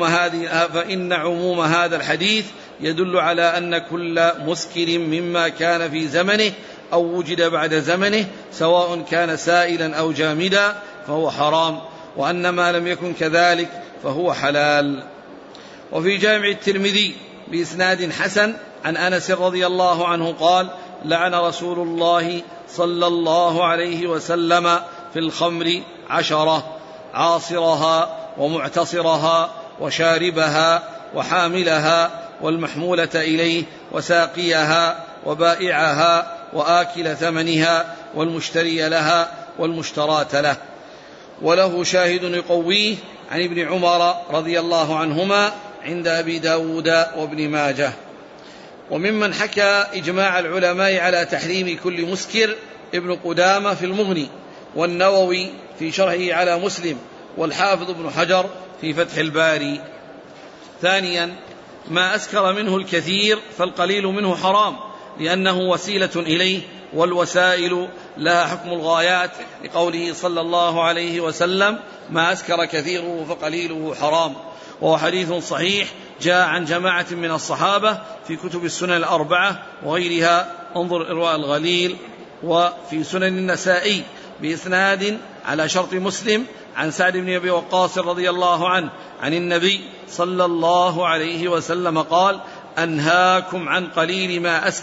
عموم هذا الحديث يدل على أن كل مسكر مما كان في زمنه أو وجد بعد زمنه سواء كان سائلا أو جامدا فهو حرام، وأن ما لم يكن كذلك فهو حلال. وفي جامع الترمذي بإسناد حسن عن أنس رضي الله عنه قال: لعن رسول الله صلى الله عليه وسلم في الخمر 10: عاصرها ومعتصرها وشاربها وحاملها والمحمولة إليه وساقيها وبائعها وآكل ثمنها والمشتري لها والمشتراة له. وله شاهد يقويه عن ابن عمر رضي الله عنهما عند أبي داود وابن ماجه. وممن حكى إجماع العلماء على تحريم كل مسكر ابن قدامة في المغني، والنووي في شرحه على مسلم، والحافظ ابن حجر في فتح الباري. ثانيا: ما أسكر منه الكثير فالقليل منه حرام، لأنه وسيلة إليه، والوسائل لها حكم الغايات، لقوله صلى الله عليه وسلم: ما أسكر كثيره فقليله حرام. وهو حديث صحيح جاء عن جماعة من الصحابة في كتب السنن 4 وغيرها، انظر إرواء الغليل، وفي سنن النسائي بإسناد على شرط مسلم عن سعد بن أبي وقاص رضي الله عنه عن النبي صلى الله عليه وسلم قال: أنهاكم عن قليل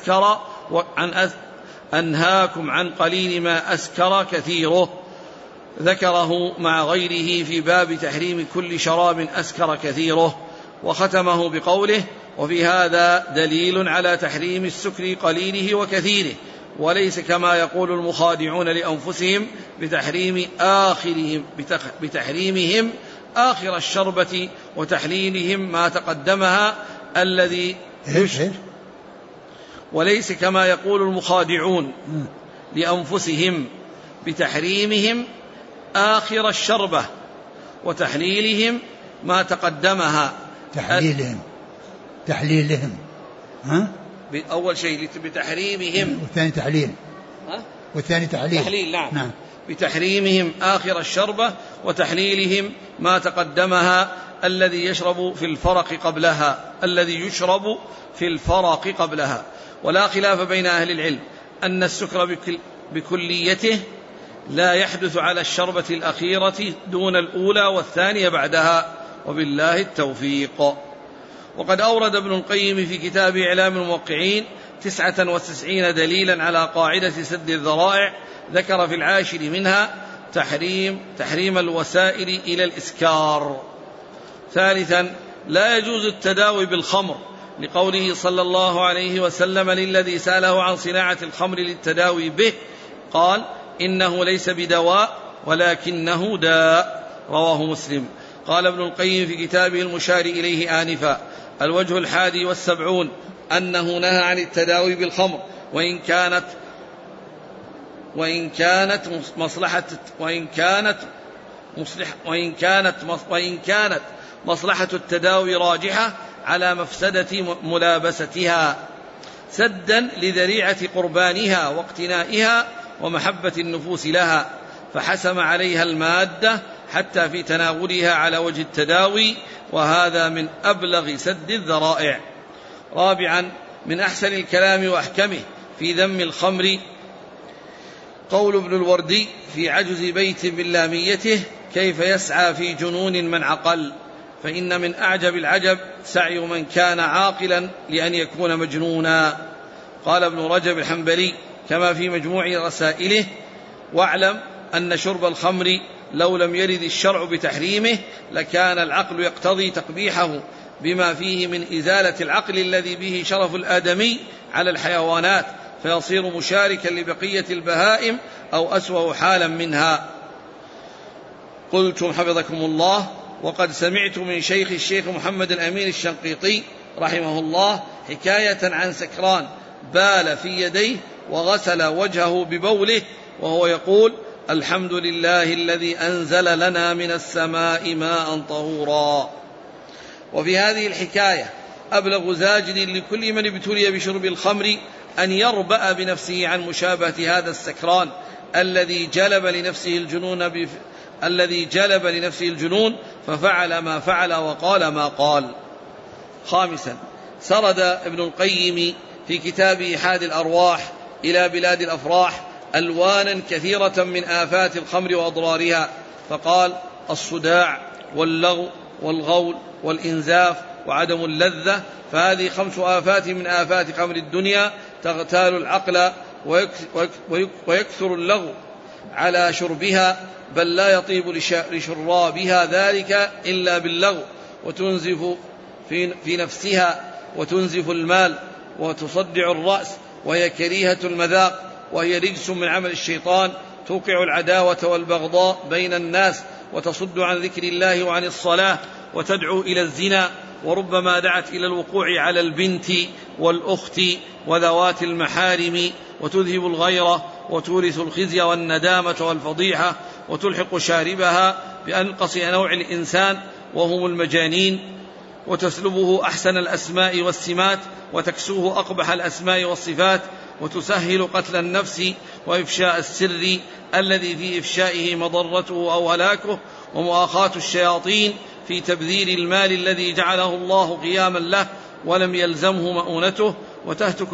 ما أسكر كثيره. ذكره مع غيره في باب تحريم كل شراب أسكر كثيره، وختمه بقوله: وفي هذا دليل على تحريم السكر قليله وكثيره، وليس كما يقول المخادعون لأنفسهم بتحريمهم آخر الشربة وتحليلهم ما تقدمها الذي وليس كما يقول المخادعون لأنفسهم بتحريمهم آخر الشربة وتحليلهم ما تقدمها. تحليلهم أول شيء بتحريمهم، والثاني تحليل. نعم. بتحريمهم آخر الشربة وتحليلهم ما تقدمها الذي يشرب في الفرق قبلها. ولا خلاف بين أهل العلم أن السكر بكليته لا يحدث على الشربة الأخيرة دون الأولى والثانية بعدها، وبالله التوفيق. وقد أورد ابن القيم في كتاب إعلام الموقعين 99 دليلا على قاعدة سد الذرائع، ذكر في 10 منها تحريم الوسائل إلى الإسكار. ثالثا: لا يجوز التداوي بالخمر، لقوله صلى الله عليه وسلم للذي سأله عن صناعة الخمر للتداوي به قال: إنه ليس بدواء ولكنه داء، رواه مسلم. قال ابن القيم في كتابه المشار إليه آنفا: الوجه 71 أنه نهى عن التداوي بالخمر، وإن كانت مصلحة التداوي راجحة على مفسدة ملابستها، سدا لذريعة قربانها واقتنائها ومحبة النفوس لها، فحسم عليها المادة حتى في تناولها على وجه التداوي، وهذا من أبلغ سد الذرائع. رابعا: من أحسن الكلام وأحكمه في ذم الخمر قول ابن الوردي في عجز بيت من لاميته: كيف يسعى في جنون من عقل، فإن من أعجب العجب سعي من كان عاقلا لأن يكون مجنونا. قال ابن رجب الحنبلي كما في مجموع رسائله: واعلم أن شرب الخمر لو لم يرد الشرع بتحريمه لكان العقل يقتضي تقبيحه، بما فيه من إزالة العقل الذي به شرف الآدمي على الحيوانات، فيصير مشاركا لبقية البهائم أو أسوأ حالا منها. قلتم حفظكم الله: وقد سمعت من الشيخ محمد الأمين الشنقيطي رحمه الله حكاية عن سكران بال في يديه وغسل وجهه ببوله وهو يقول: الحمد لله الذي أنزل لنا من السماء ماء طهورا. وفي هذه الحكاية أبلغ زاجر لكل من ابتلي بشرب الخمر أن يربأ بنفسه عن مشابهة هذا السكران الذي جلب لنفسه الجنون ففعل ما فعل وقال ما قال. خامسا: سرد ابن القيم في كتابه حاد الأرواح إلى بلاد الأفراح ألوانا كثيرة من آفات الخمر وأضرارها، فقال: الصداع واللغو والغول والإنزاف وعدم اللذة، فهذه 5 آفات من آفات خمر الدنيا تغتال العقل ويكثر اللغو. على شربها، بل لا يطيب لشرابها ذلك إلا باللغو، وتنزف في نفسها، وتنزف المال، وتصدع الرأس، وهي كريهة المذاق، وهي رجس من عمل الشيطان، توقع العداوة والبغضاء بين الناس، وتصد عن ذكر الله وعن الصلاة، وتدعو إلى الزنا، وربما دعت إلى الوقوع على البنت والأخت وذوات المحارم، وتذهب الغيرة، وتورث الخزي والندامة والفضيحة، وتلحق شاربها بأنقص نوع الإنسان وهم المجانين، وتسلبه أحسن الأسماء والسمات، وتكسوه أقبح الأسماء والصفات، وتسهل قتل النفس وإفشاء السر الذي في إفشائه مضرته أو هلاكه، ومؤاخاة الشياطين في تبذير المال الذي جعله الله قياما له ولم يلزمه مؤونته، وتهتك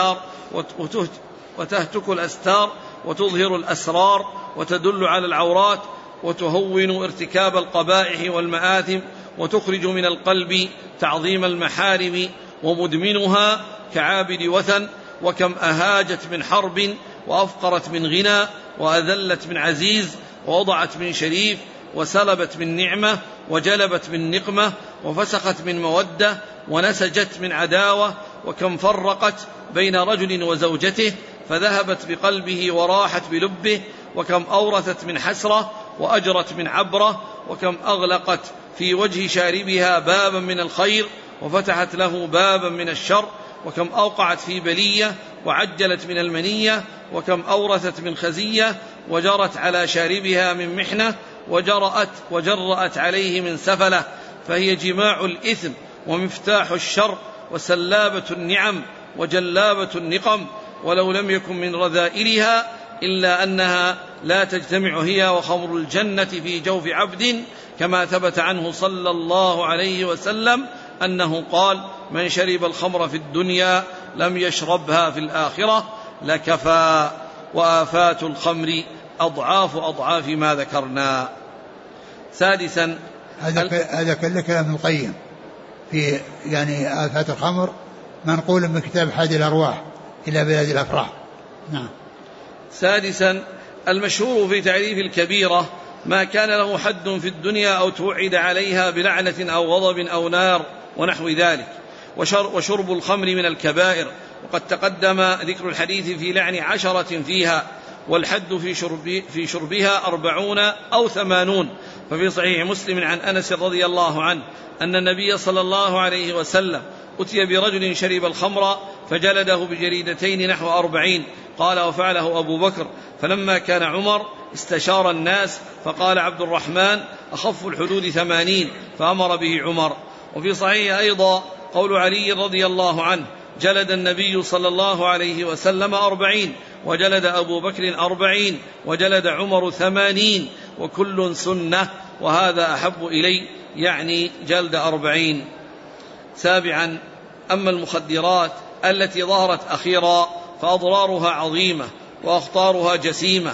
الأستار وتظهر الأسرار، وتدل على العورات، وتهون ارتكاب القبائح والمآثم، وتخرج من القلب تعظيم المحارم، ومدمنها كعابد وثن. وكم أهاجت من حرب، وأفقرت من غنى، وأذلت من عزيز، ووضعت من شريف، وسلبت من نعمة، وجلبت من نقمة، وفسخت من مودة، ونسجت من عداوة. وكم فرقت بين رجل وزوجته فذهبت بقلبه وراحت بلبه، وكم أورثت من حسرة وأجرت من عبرة، وكم أغلقت في وجه شاربها بابا من الخير وفتحت له بابا من الشر، وكم أوقعت في بلية وعجلت من المنية، وكم أورثت من خزية وجرت على شاربها من محنة، وجرأت عليه من سفلة، فهي جماع الإثم ومفتاح الشر وسلابة النعم وجلابة النقم. ولو لم يكن من رذائلها إلا أنها لا تجتمع هي وخمر الجنة في جوف عبد، كما ثبت عنه صلى الله عليه وسلم أنه قال: من شرب الخمر في الدنيا لم يشربها في الآخرة لكفى. وآفات الخمر أضعاف ما ذكرنا. سادسا، هذا كلام القيم في يعني آفات الخمر منقول من كتاب حادي الأرواح إلى بلاد الأفراح. نعم. سادسا، المشهور في تعريف الكبيرة ما كان له حد في الدنيا أو توعد عليها بلعنة أو غضب أو نار ونحو ذلك. وشرب الخمر من الكبائر، وقد تقدم ذكر الحديث في لعن 10 فيها، والحد في شربها 40 أو 80. ففي صحيح مسلم عن أنس رضي الله عنه أن النبي صلى الله عليه وسلم أتي برجل شرب الخمر فجلده بجريدتين نحو 40. قال: وفعله أبو بكر. فلما كان عمر استشار الناس فقال عبد الرحمن: أخف الحدود 80، فأمر به عمر. وفي صحيح أيضا قول علي رضي الله عنه: جلد النبي صلى الله عليه وسلم 40، وجلد أبو بكر 40، وجلد عمر 80، وكل سنة، وهذا أحب إلي، يعني جلد 40. سابعا، أما المخدرات التي ظهرت أخيرا فأضرارها عظيمة وأخطارها جسيمة،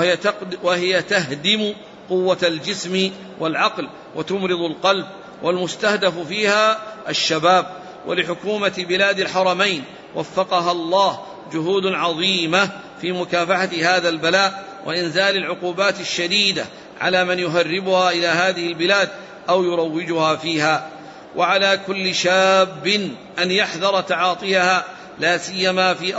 وهي تهدم قوة الجسم والعقل وتمرض القلب، والمستهدف فيها الشباب. ولحكومة بلاد الحرمين وفقها الله جهود عظيمة في مكافحة هذا البلاء وإنزال العقوبات الشديدة على من يهربها إلى هذه البلاد أو يروجها فيها. وعلى كل شاب أن يحذر تعاطيها، لا سيما في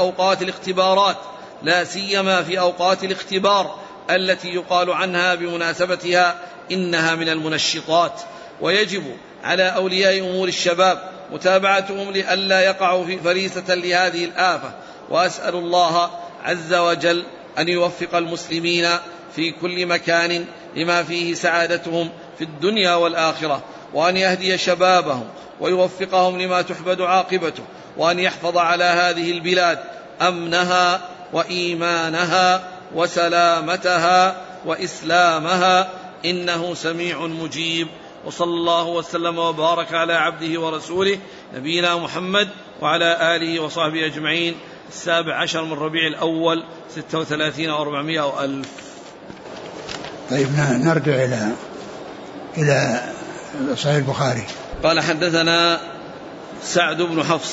أوقات الاختبار التي يقال عنها بمناسبتها إنها من المنشطات. ويجب على أولياء أمور الشباب متابعتهم لئلا يقعوا في فريسة لهذه الآفة. وأسأل الله عز وجل أن يوفق المسلمين في كل مكان لما فيه سعادتهم في الدنيا والآخرة، وأن يهدي شبابهم ويوفقهم لما تحمد عاقبته، وأن يحفظ على هذه البلاد أمنها وإيمانها وسلامتها وإسلامها، إنه سميع مجيب. وصلى الله وسلم وبارك على عبده ورسوله نبينا محمد وعلى آله وصحبه أجمعين. 17 من ربيع الأول 36 و400 وألف. طيب نرجع إلى صحيح البخاري. قال: حدثنا سعد بن حفص.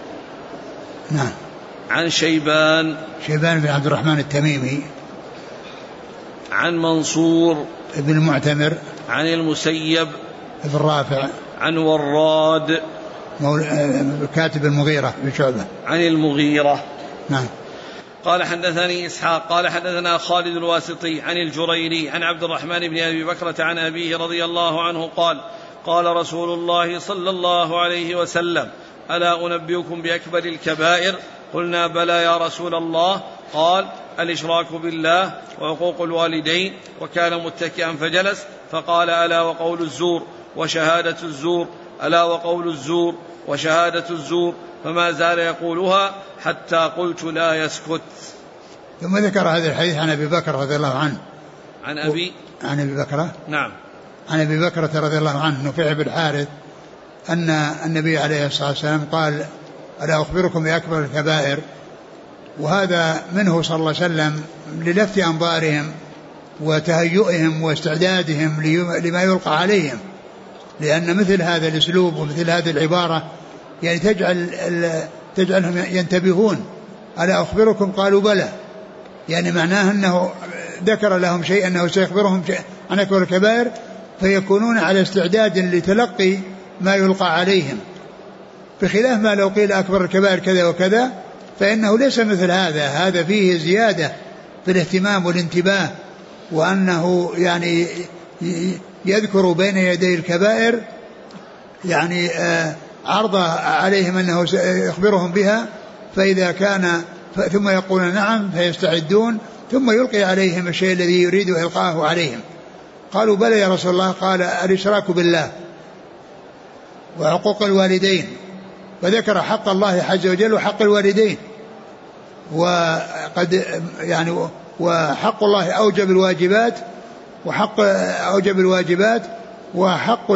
نعم. عن شيبان بن عبد الرحمن التميمي عن منصور ابن المعتمر عن المسيب ابن رافع عن وراد كاتب المغيرة بشعبة عن المغيرة. نعم. قال حدثني إسحاق قال حدثنا خالد الواسطي عن الجريري عن عبد الرحمن بن أبي بكرة عن أبيه رضي الله عنه قال قال رسول الله صلى الله عليه وسلم ألا أنبئكم بأكبر الكبائر؟ قلنا بلى يا رسول الله. قال الإشراك بالله وعقوق الوالدين. وكان متكئا فجلس فقال ألا وقول الزور وشهادة الزور ألا وقول الزور وشهادة الزور فما زال يقولها حتى قلت لا يسكت. ثم ذكر هذا الحديث عن أبي بكر رضي الله عنه عن أبي بكرة نعم عن أبي بكرة رضي الله عنه نفيع بن الحارث أن النبي عليه الصلاة والسلام قال ألا أخبركم بأكبر الكبائر؟ وهذا منه صلى الله عليه وسلم للفت أنظارهم وتهيئهم واستعدادهم لما يلقى عليهم، لأن مثل هذا الأسلوب ومثل هذه العبارة يعني تجعلهم ينتبهون. ألا أخبركم؟ قالوا بلى، يعني معناه أنه ذكر لهم شيء أنه سيخبرهم عن أكبر الكبائر فيكونون على استعداد لتلقي ما يلقى عليهم، بخلاف ما لو قيل أكبر الكبائر كذا وكذا فإنه ليس مثل هذا فيه زيادة في الاهتمام والانتباه، وأنه يعني يذكر بين يدي الكبائر يعني عرض عليهم أنه يخبرهم بها، فإذا كان ثم يقولون نعم فيستعدون ثم يلقي عليهم الشيء الذي يريد إلقاءه عليهم. قالوا بلى يا رسول الله. قال الإشراك بالله وعقوق الوالدين، وذكر حق الله عز وجل وحق الوالدين، وقد يعني وحق الله أوجب الواجبات وحق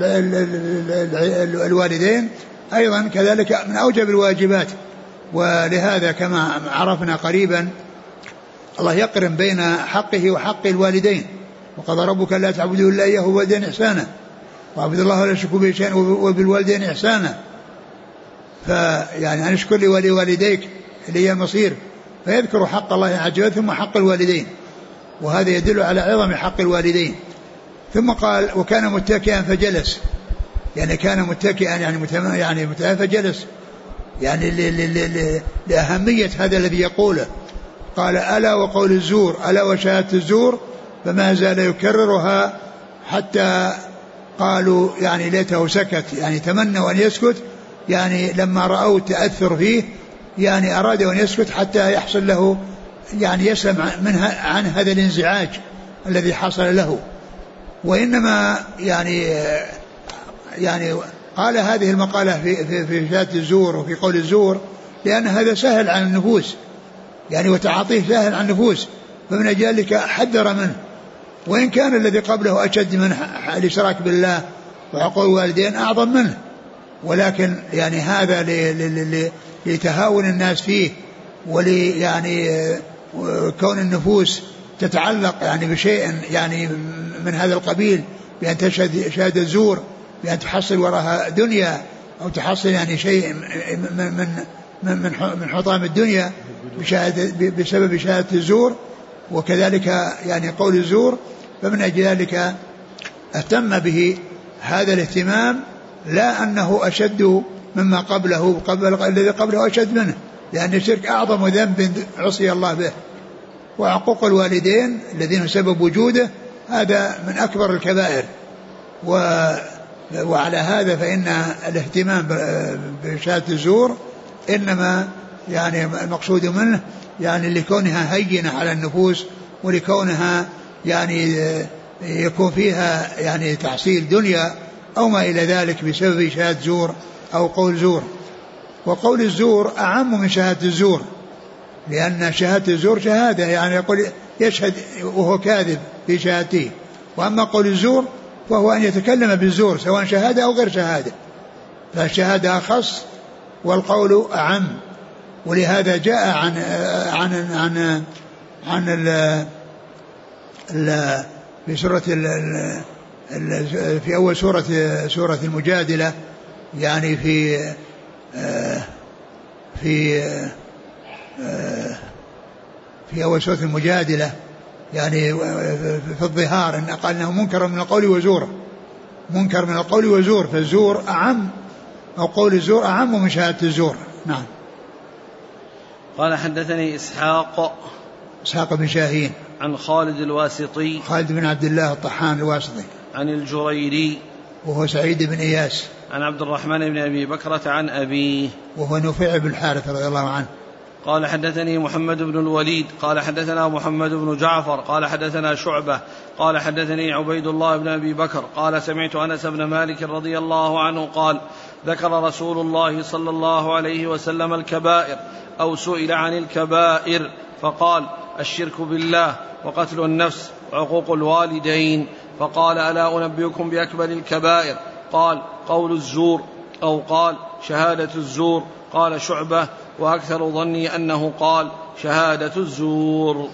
الوالدين أيضا كذلك من أوجب الواجبات. ولهذا كما عرفنا قريبا الله يقرن بين حقه وحق الوالدين، وقضى ربك لا تعبدوا إلا إياه وبالوالدين إحسانا وعبد الله ولا تشركوا به شيئا وبالوالدين إحسانا، فيعني أن اشكر لي ولوالديك اللي هي المصير، فيذكر حق الله عز وجل ثم حق الوالدين، وهذا يدل على عظم حق الوالدين. ثم قال وكان متكئا فجلس، يعني كان متكئا يعني متكئا فجلس، يعني لأهمية هذا الذي يقوله. قال ألا وقول الزور ألا وشهادة الزور، فما زال يكررها حتى قالوا يعني ليته سكت، يعني تمنوا أن يسكت، يعني لما رأوا تأثر فيه يعني أرادوا أن يسكت حتى يحصل له يعني يسلم عن هذا الانزعاج الذي حصل له. وإنما يعني قال هذه المقالة في شهادة الزور وفي قول الزور لأن هذا سهل عن النفوس، يعني وتعاطيه سهل عن النفوس، فمن أجل ذلك حذر منه. وإن كان الذي قبله أشد منه الإشراك بالله وعقوق الوالدين أعظم منه، ولكن يعني هذا لتهاون الناس فيه يعني كون النفوس تتعلق يعني بشيء يعني من هذا القبيل، بأن تشهد شهادة الزور بأن تحصل وراها دنيا أو تحصل يعني شيء من حطام الدنيا بسبب شهادة الزور، وكذلك يعني قول الزور. فمن أجل ذلك اهتم به هذا الاهتمام، لا أنه أشد مما قبله، الذي قبله أشد منه، لأن الشرك أعظم ذنب عصي الله به، وعقوق الوالدين الذين سبب وجوده هذا من أكبر الكبائر. وعلى هذا فإن الاهتمام بشهادة الزور إنما يعني المقصود منه يعني لكونها هينة على النفوس، ولكونها يعني يكون فيها يعني تحصيل دنيا أو ما إلى ذلك بسبب شهادة زور أو قول زور. وقول الزور أعم من شهادة الزور، لأن شهادة الزور شهادة يعني يقول يشهد وهو كاذب في شهادته، وأما قول الزور وهو أن يتكلم بالزور سواء شهادة أو غير شهادة، فالشهادة أخص والقول أعم. ولهذا جاء عن في سورة في أول سورة المجادلة، يعني في أول سورة المجادلة يعني في الظهار إن قال أنه منكر من القول وزور، منكر من القول وزور، فالزور أعم أو قول الزور أعم من شهادة الزور. نعم. قال حدثني إسحاق بن شاهين عن خالد الواسطي، خالد بن عبد الله الطحان الواسطي، عن الجريري وهو سعيد بن إياس، عن عبد الرحمن بن أبي بكرة عن أبيه وهو نفيع بن الحارث رضي الله عنه. قال حدثني محمد بن الوليد قال حدثنا محمد بن جعفر قال حدثنا شعبة قال حدثني عبيد الله بن أبي بكر قال سمعت أنس بن مالك رضي الله عنه قال ذكر رسول الله صلى الله عليه وسلم الكبائر أو سئل عن الكبائر فقال الشرك بالله وقتل النفس وعقوق الوالدين، فقال ألا أنبئكم بأكبر الكبائر؟ قال قول الزور، أو قال شهادة الزور. قال شعبة وأكثر ظني أنه قال شهادة الزور.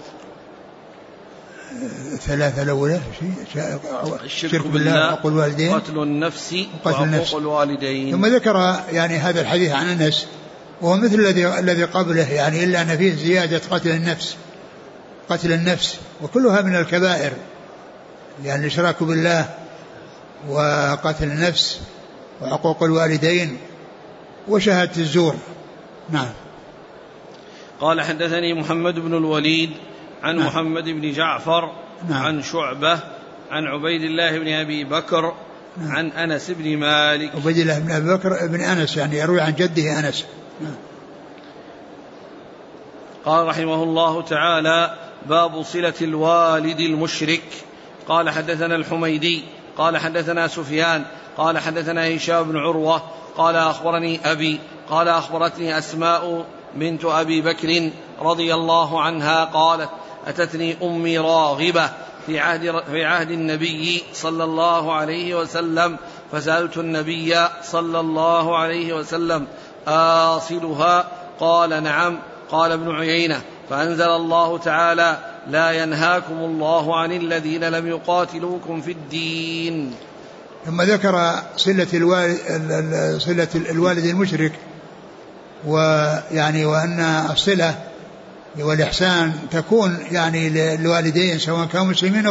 ثلاثة الأولى الشرك بالله وعقوق الوالدين وقتل النفس وعقوق الوالدين. ثم ذكر يعني هذا الحديث عن أنس وهو مثل الذي قبله، يعني إلا أن فيه زيادة قتل النفس وكلها من الكبائر، يعني الإشراك بالله وقتل النفس وعقوق الوالدين وشهادة الزور. نعم. قال حدثني محمد بن الوليد عن نعم. محمد بن جعفر نعم. عن شعبة عن عبيد الله بن أبي بكر نعم. عن أنس بن مالك. عبيد الله بن أبي بكر بن أنس يعني يروي عن جده أنس. نعم. قال رحمه الله تعالى باب صلة الوالد المشرك. قال حدثنا الحميدي قال حدثنا سفيان قال حدثنا هشام بن عروة قال أخبرني أبي قال أخبرتني أسماء بنت أبي بكر رضي الله عنها قالت أتتني أمي راغبة في عهد النبي صلى الله عليه وسلم فسألت النبي صلى الله عليه وسلم آصلها؟ قال نعم. قال ابن عيينة فأنزل الله تعالى لا ينهاكم الله عن الذين لم يقاتلوكم في الدين. ثم ذكر صلة الوالد المشرك، ويعني وأن الصلة والإحسان تكون يعني للوالدين سواء كانوا مسلمين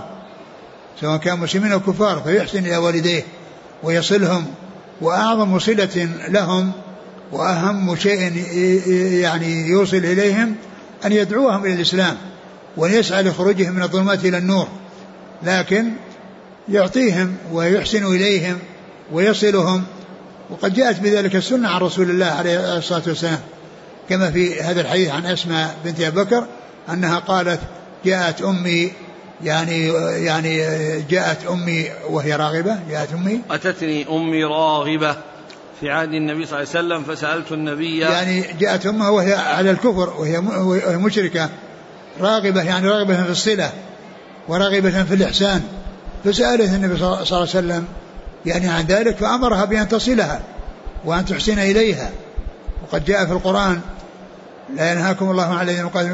أو كفار، فيحسن إلى والديه ويصلهم، وأعظم صلة لهم وأهم شيء يعني يوصل إليهم أن يدعوهم إلى الإسلام وأن يسعى لخروجهم من الظلمات إلى النور، لكن يعطيهم ويحسن إليهم ويصلهم. وقد جاءت بذلك السنة عن رسول الله عليه الصلاة والسلام، كما في هذا الحديث عن أسماء بنت أبي بكر أنها قالت جاءت أمي جاءت أمي وهي راغبة، أتتني أمي راغبة في عهد النبي صلى الله عليه وسلم فسألت النبي، يعني جاءت أمها وهي على الكفر وهي مشركة، راغبة يعني راغبة في الصلة وراغبة في الإحسان، فسألت النبي صلى الله عليه وسلم يعني عن ذلك، فأمرها بأن تصلها وأن تحسن إليها. وقد جاء في القرآن لا ينهاكم الله عن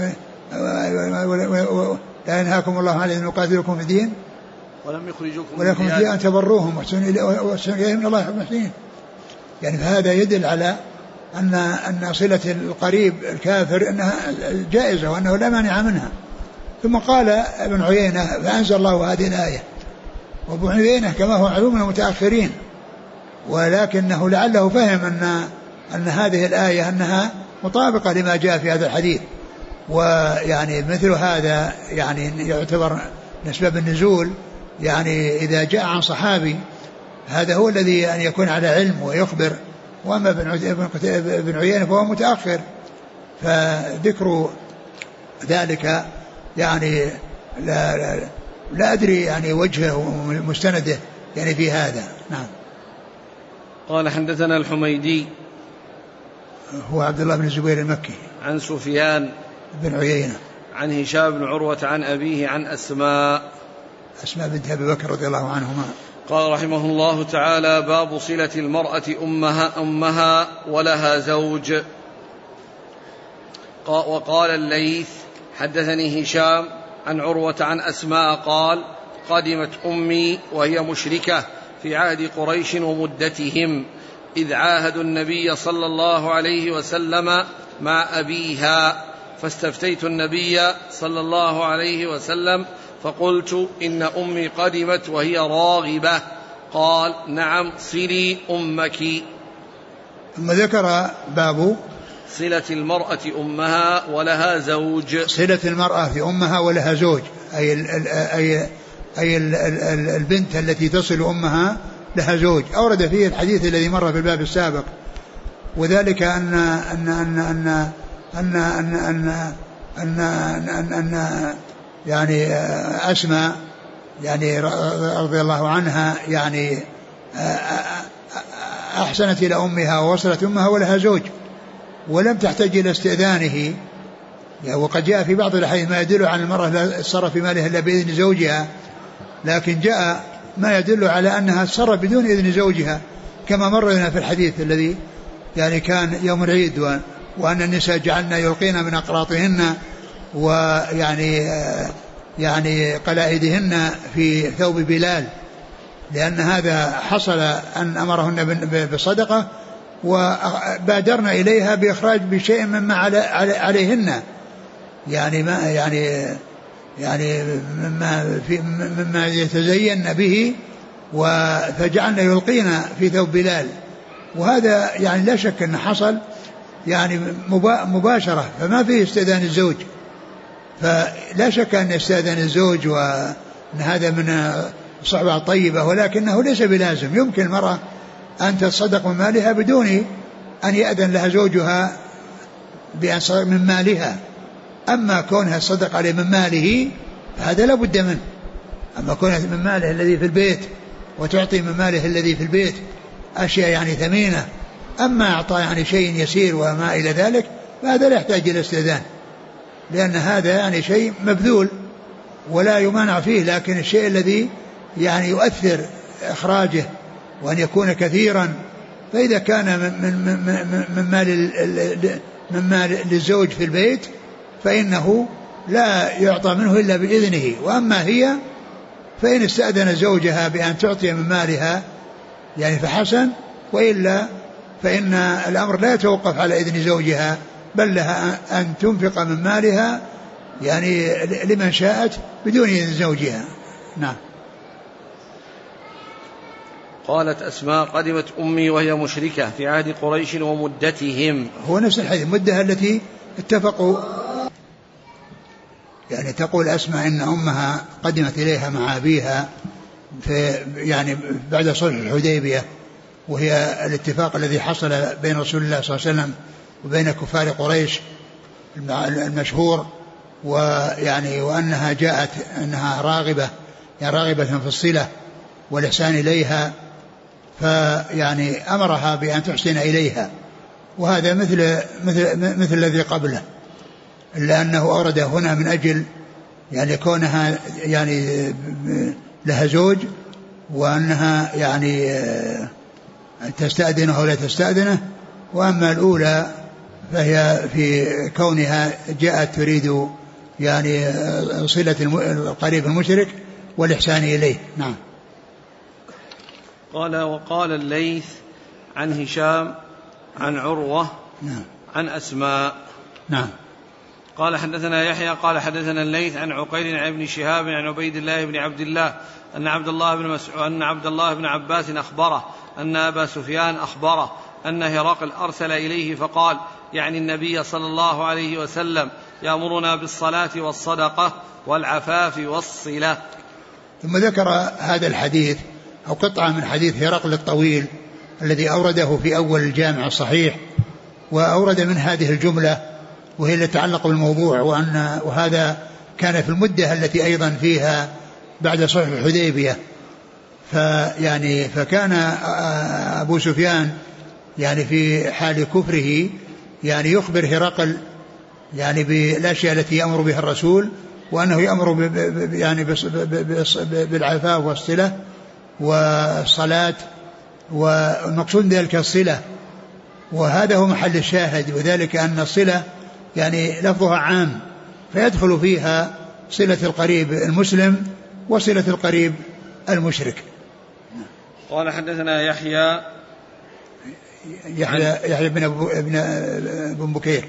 الذين يقاتلوكم في الدين ولم يخرجوكم من دياركم أن تبروهم واحسنوا إليهم إن الله يحب المحسنين. يعني فهذا يدل على أن صلة القريب الكافر أنها جائزة وأنه لا مانع منها. ثم قال ابن عيينة فأنزل الله هذه الآية، وابن عيينة كما هو علوم المتأخرين، ولكنه لعله فهم أن هذه الآية أنها مطابقة لما جاء في هذا الحديث، ويعني مثل هذا يعني يعتبر نسبة النزول، يعني إذا جاء عن صحابي هذا هو الذي أن يكون على علم ويخبر، وأما ابن عيينة فهو متأخر، فذكر ذلك يعني لا أدري يعني وجهه ومستنده يعني في هذا. نعم. قال حدثنا الحميدي هو عبد الله بن الزبير المكي عن سفيان بن عيينة عن هشام بن عروة عن أبيه عن أسماء بنت أبي بكر رضي الله عنهما. قال رحمه الله تعالى باب صلة المرأة أمها ولها زوج. وقال الليث حدثني هشام عن عروة عن أسماء قال قدمت أمي وهي مشركة في عهد قريش ومدتهم إذ عاهدوا النبي صلى الله عليه وسلم مع أبيها، فاستفتيت النبي صلى الله عليه وسلم فقلت إن أمي قدمت وهي راغبة. قال نعم صلي أمك. ثم ذكر باب صلة المرأة أمها ولها زوج. صلة المرأة في أمها ولها زوج، أي البنت التي تصل أمها لها زوج. أورد فيه الحديث الذي مر في الباب السابق، وذلك أن يعني أسماء يعني رضي الله عنها يعني أحسنت إلى أمها ووصلت أمها ولها زوج ولم تحتاج إلى استئذانه. وقد جاء في بعض الأحاديث ما يدل على المرأة لا تصرف في مالها إلا بإذن زوجها، لكن جاء ما يدل على أنها تصرف بدون إذن زوجها، كما مر لنا في الحديث الذي يعني كان يوم العيد، وأن النساء جعلنا يلقين من أقراطهن يعني قلائدهن في ثوب بلال، لأن هذا حصل أن أمرهن بصدقة وبادرنا إليها بإخراج بشيء مما عليهن، يعني مما يتزين به، فجعلنا يلقين في ثوب بلال. وهذا يعني لا شك أنه حصل يعني مباشرة، فما فيه استئذان الزوج، فلا شك أن يستأذن الزوج وأن هذا من صحبة طيبة، ولكنه ليس بلازم. يمكن المرأة أن تصدق من مالها بدون أن يأذن لها زوجها بأن صدق من مالها. أما كونها تصدق عليه من ماله فهذا لا بد منه. أما كونها من ماله الذي في البيت وتعطي من ماله الذي في البيت أشياء يعني ثمينة، أما أعطى يعني شيء يسير وما إلى ذلك فهذا لا يحتاج إلى استئذان، لأن هذا يعني شيء مبذول ولا يمانع فيه. لكن الشيء الذي يعني يؤثر إخراجه وأن يكون كثيرا، فإذا كان من مال للزوج في البيت فإنه لا يعطى منه إلا بإذنه. وأما هي فإن استأذن زوجها بأن تعطي من مالها يعني فحسن، وإلا فإن الأمر لا يتوقف على إذن زوجها، بل لها أن تنفق من مالها يعني لمن شاءت بدون إذن زوجها. نعم. قالت أسماء قدمت أمي وهي مشركة في عهد قريش ومدتهم. هو نفس الحديث، المدة التي اتفقوا، يعني تقول أسماء إن أمها قدمت إليها مع أبيها في يعني بعد صلح الحديبية، وهي الاتفاق الذي حصل بين رسول الله صلى الله عليه وسلم وبين كفار قريش المشهور، ويعني وأنها جاءت أنها راغبة يعني راغبة في الصلة والإحسان إليها، فيعني أمرها بأن تحسن إليها. وهذا مثل الذي قبله، إلا أنه أورد هنا من أجل يعني كونها يعني لها زوج، وأنها يعني تستأذنه ولا تستأذنه. وأما الأولى فهي في كونها جاءت تريد يعني صلة القريب المشرك والإحسان إليه. نعم. قال وقال الليث عن هشام عن عروة نعم. عن أسماء. نعم. قال حدثنا يحيى قال حدثنا الليث عن عقيل عن ابن شهاب عن عبيد الله بن عبد الله أن عبد الله بن عباس أخبره أن أبا سفيان أخبره أن هرقل أرسل إليه فقال يعني النبي صلى الله عليه وسلم يأمرنا بالصلاة والصدقة والعفاف والصلة. ثم ذكر هذا الحديث أو قطعة من حديث هرقل الطويل الذي أورده في أول الجامع الصحيح، وأورد من هذه الجملة وهي التي تتعلق بالموضوع، وهذا كان في المدة التي أيضا فيها بعد صلح الحديبية. فكان أبو سفيان يعني في حال كفره يعني يخبر هرقل يعني بالأشياء التي يأمر بها الرسول، وأنه يأمر يعني بالعفاف والصلة والصلاة، والمقصود ذلك الصلة، وهذا هو محل الشاهد. وذلك أن الصلة يعني لفظها عام، فيدخل فيها صلة القريب المسلم وصلة القريب المشرك. قال حدثنا يحيى بن بكير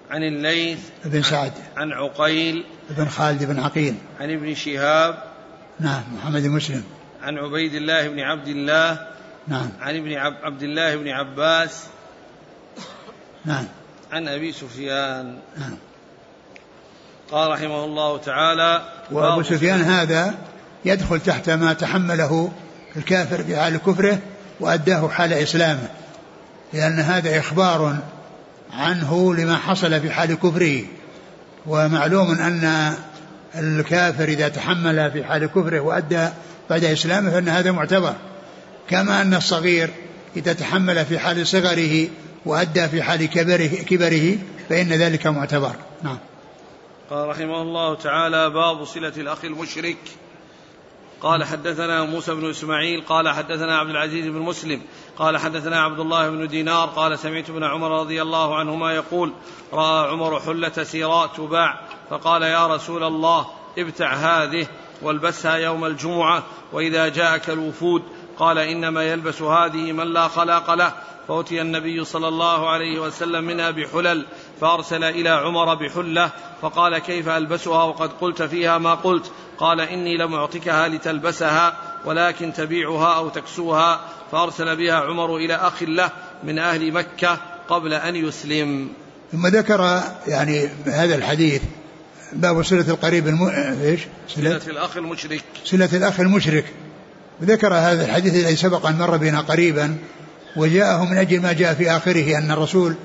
عن الليث بن سعد عن عقيل بن خالد بن عقيل عن ابن شهاب نعم محمد بن مسلم عن عبيد الله بن عبد الله نعم عن ابن عبد الله بن عباس نعم عن أبي سفيان. نعم. قال رحمه الله تعالى وأبو سفيان هذا يدخل تحت ما تحمله الكافر في حال كفره وأداه حال إسلامه، لأن هذا إخبار عنه لما حصل في حال كفره، ومعلوم أن الكافر إذا تحمل في حال كفره وأدى بعد إسلامه فإن هذا معتبر، كما أن الصغير إذا تحمل في حال صغره وأدى في حال كبره فإن ذلك معتبر. نعم. قال رحمه الله تعالى باب صلة الأخ المشرك. قال حدثنا موسى بن إسماعيل قال حدثنا عبد العزيز بن مسلم قال حدثنا عبد الله بن دينار قال سمعت ابن عمر رضي الله عنهما يقول رأى عمر حلة سيراء تباع فقال يا رسول الله ابتع هذه والبسها يوم الجمعة وإذا جاءك الوفود. قال إنما يلبس هذه من لا خلاق له. فأتي النبي صلى الله عليه وسلم منها بحلل فأرسل إلى عمر بحلة فقال كيف ألبسها وقد قلت فيها ما قلت؟ قال إني لم أعطكها لتلبسها ولكن تبيعها أو تكسوها. فأرسل بها عمر إلى أخ له من أهل مكة قبل أن يسلم. ثم ذكر يعني هذا الحديث باب صلة القريب صلة الأخ المشرك. صلة الأخ المشرك. وذكر هذا الحديث الذي سبق أن مر بنا قريبا، وجاءه من أجل ما جاء في آخره أن الرسول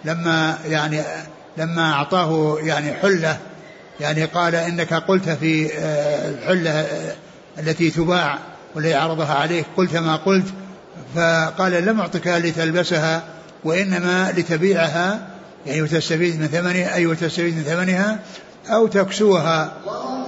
لما أعطاه يعني حلة يعني قال إنك قلت في الحلة التي تباع والتي عرضها عليك قلت ما قلت، فقال لم أعطكها لتلبسها وإنما لتبيعها يعني وتستفيد من ثمنها أو تكسوها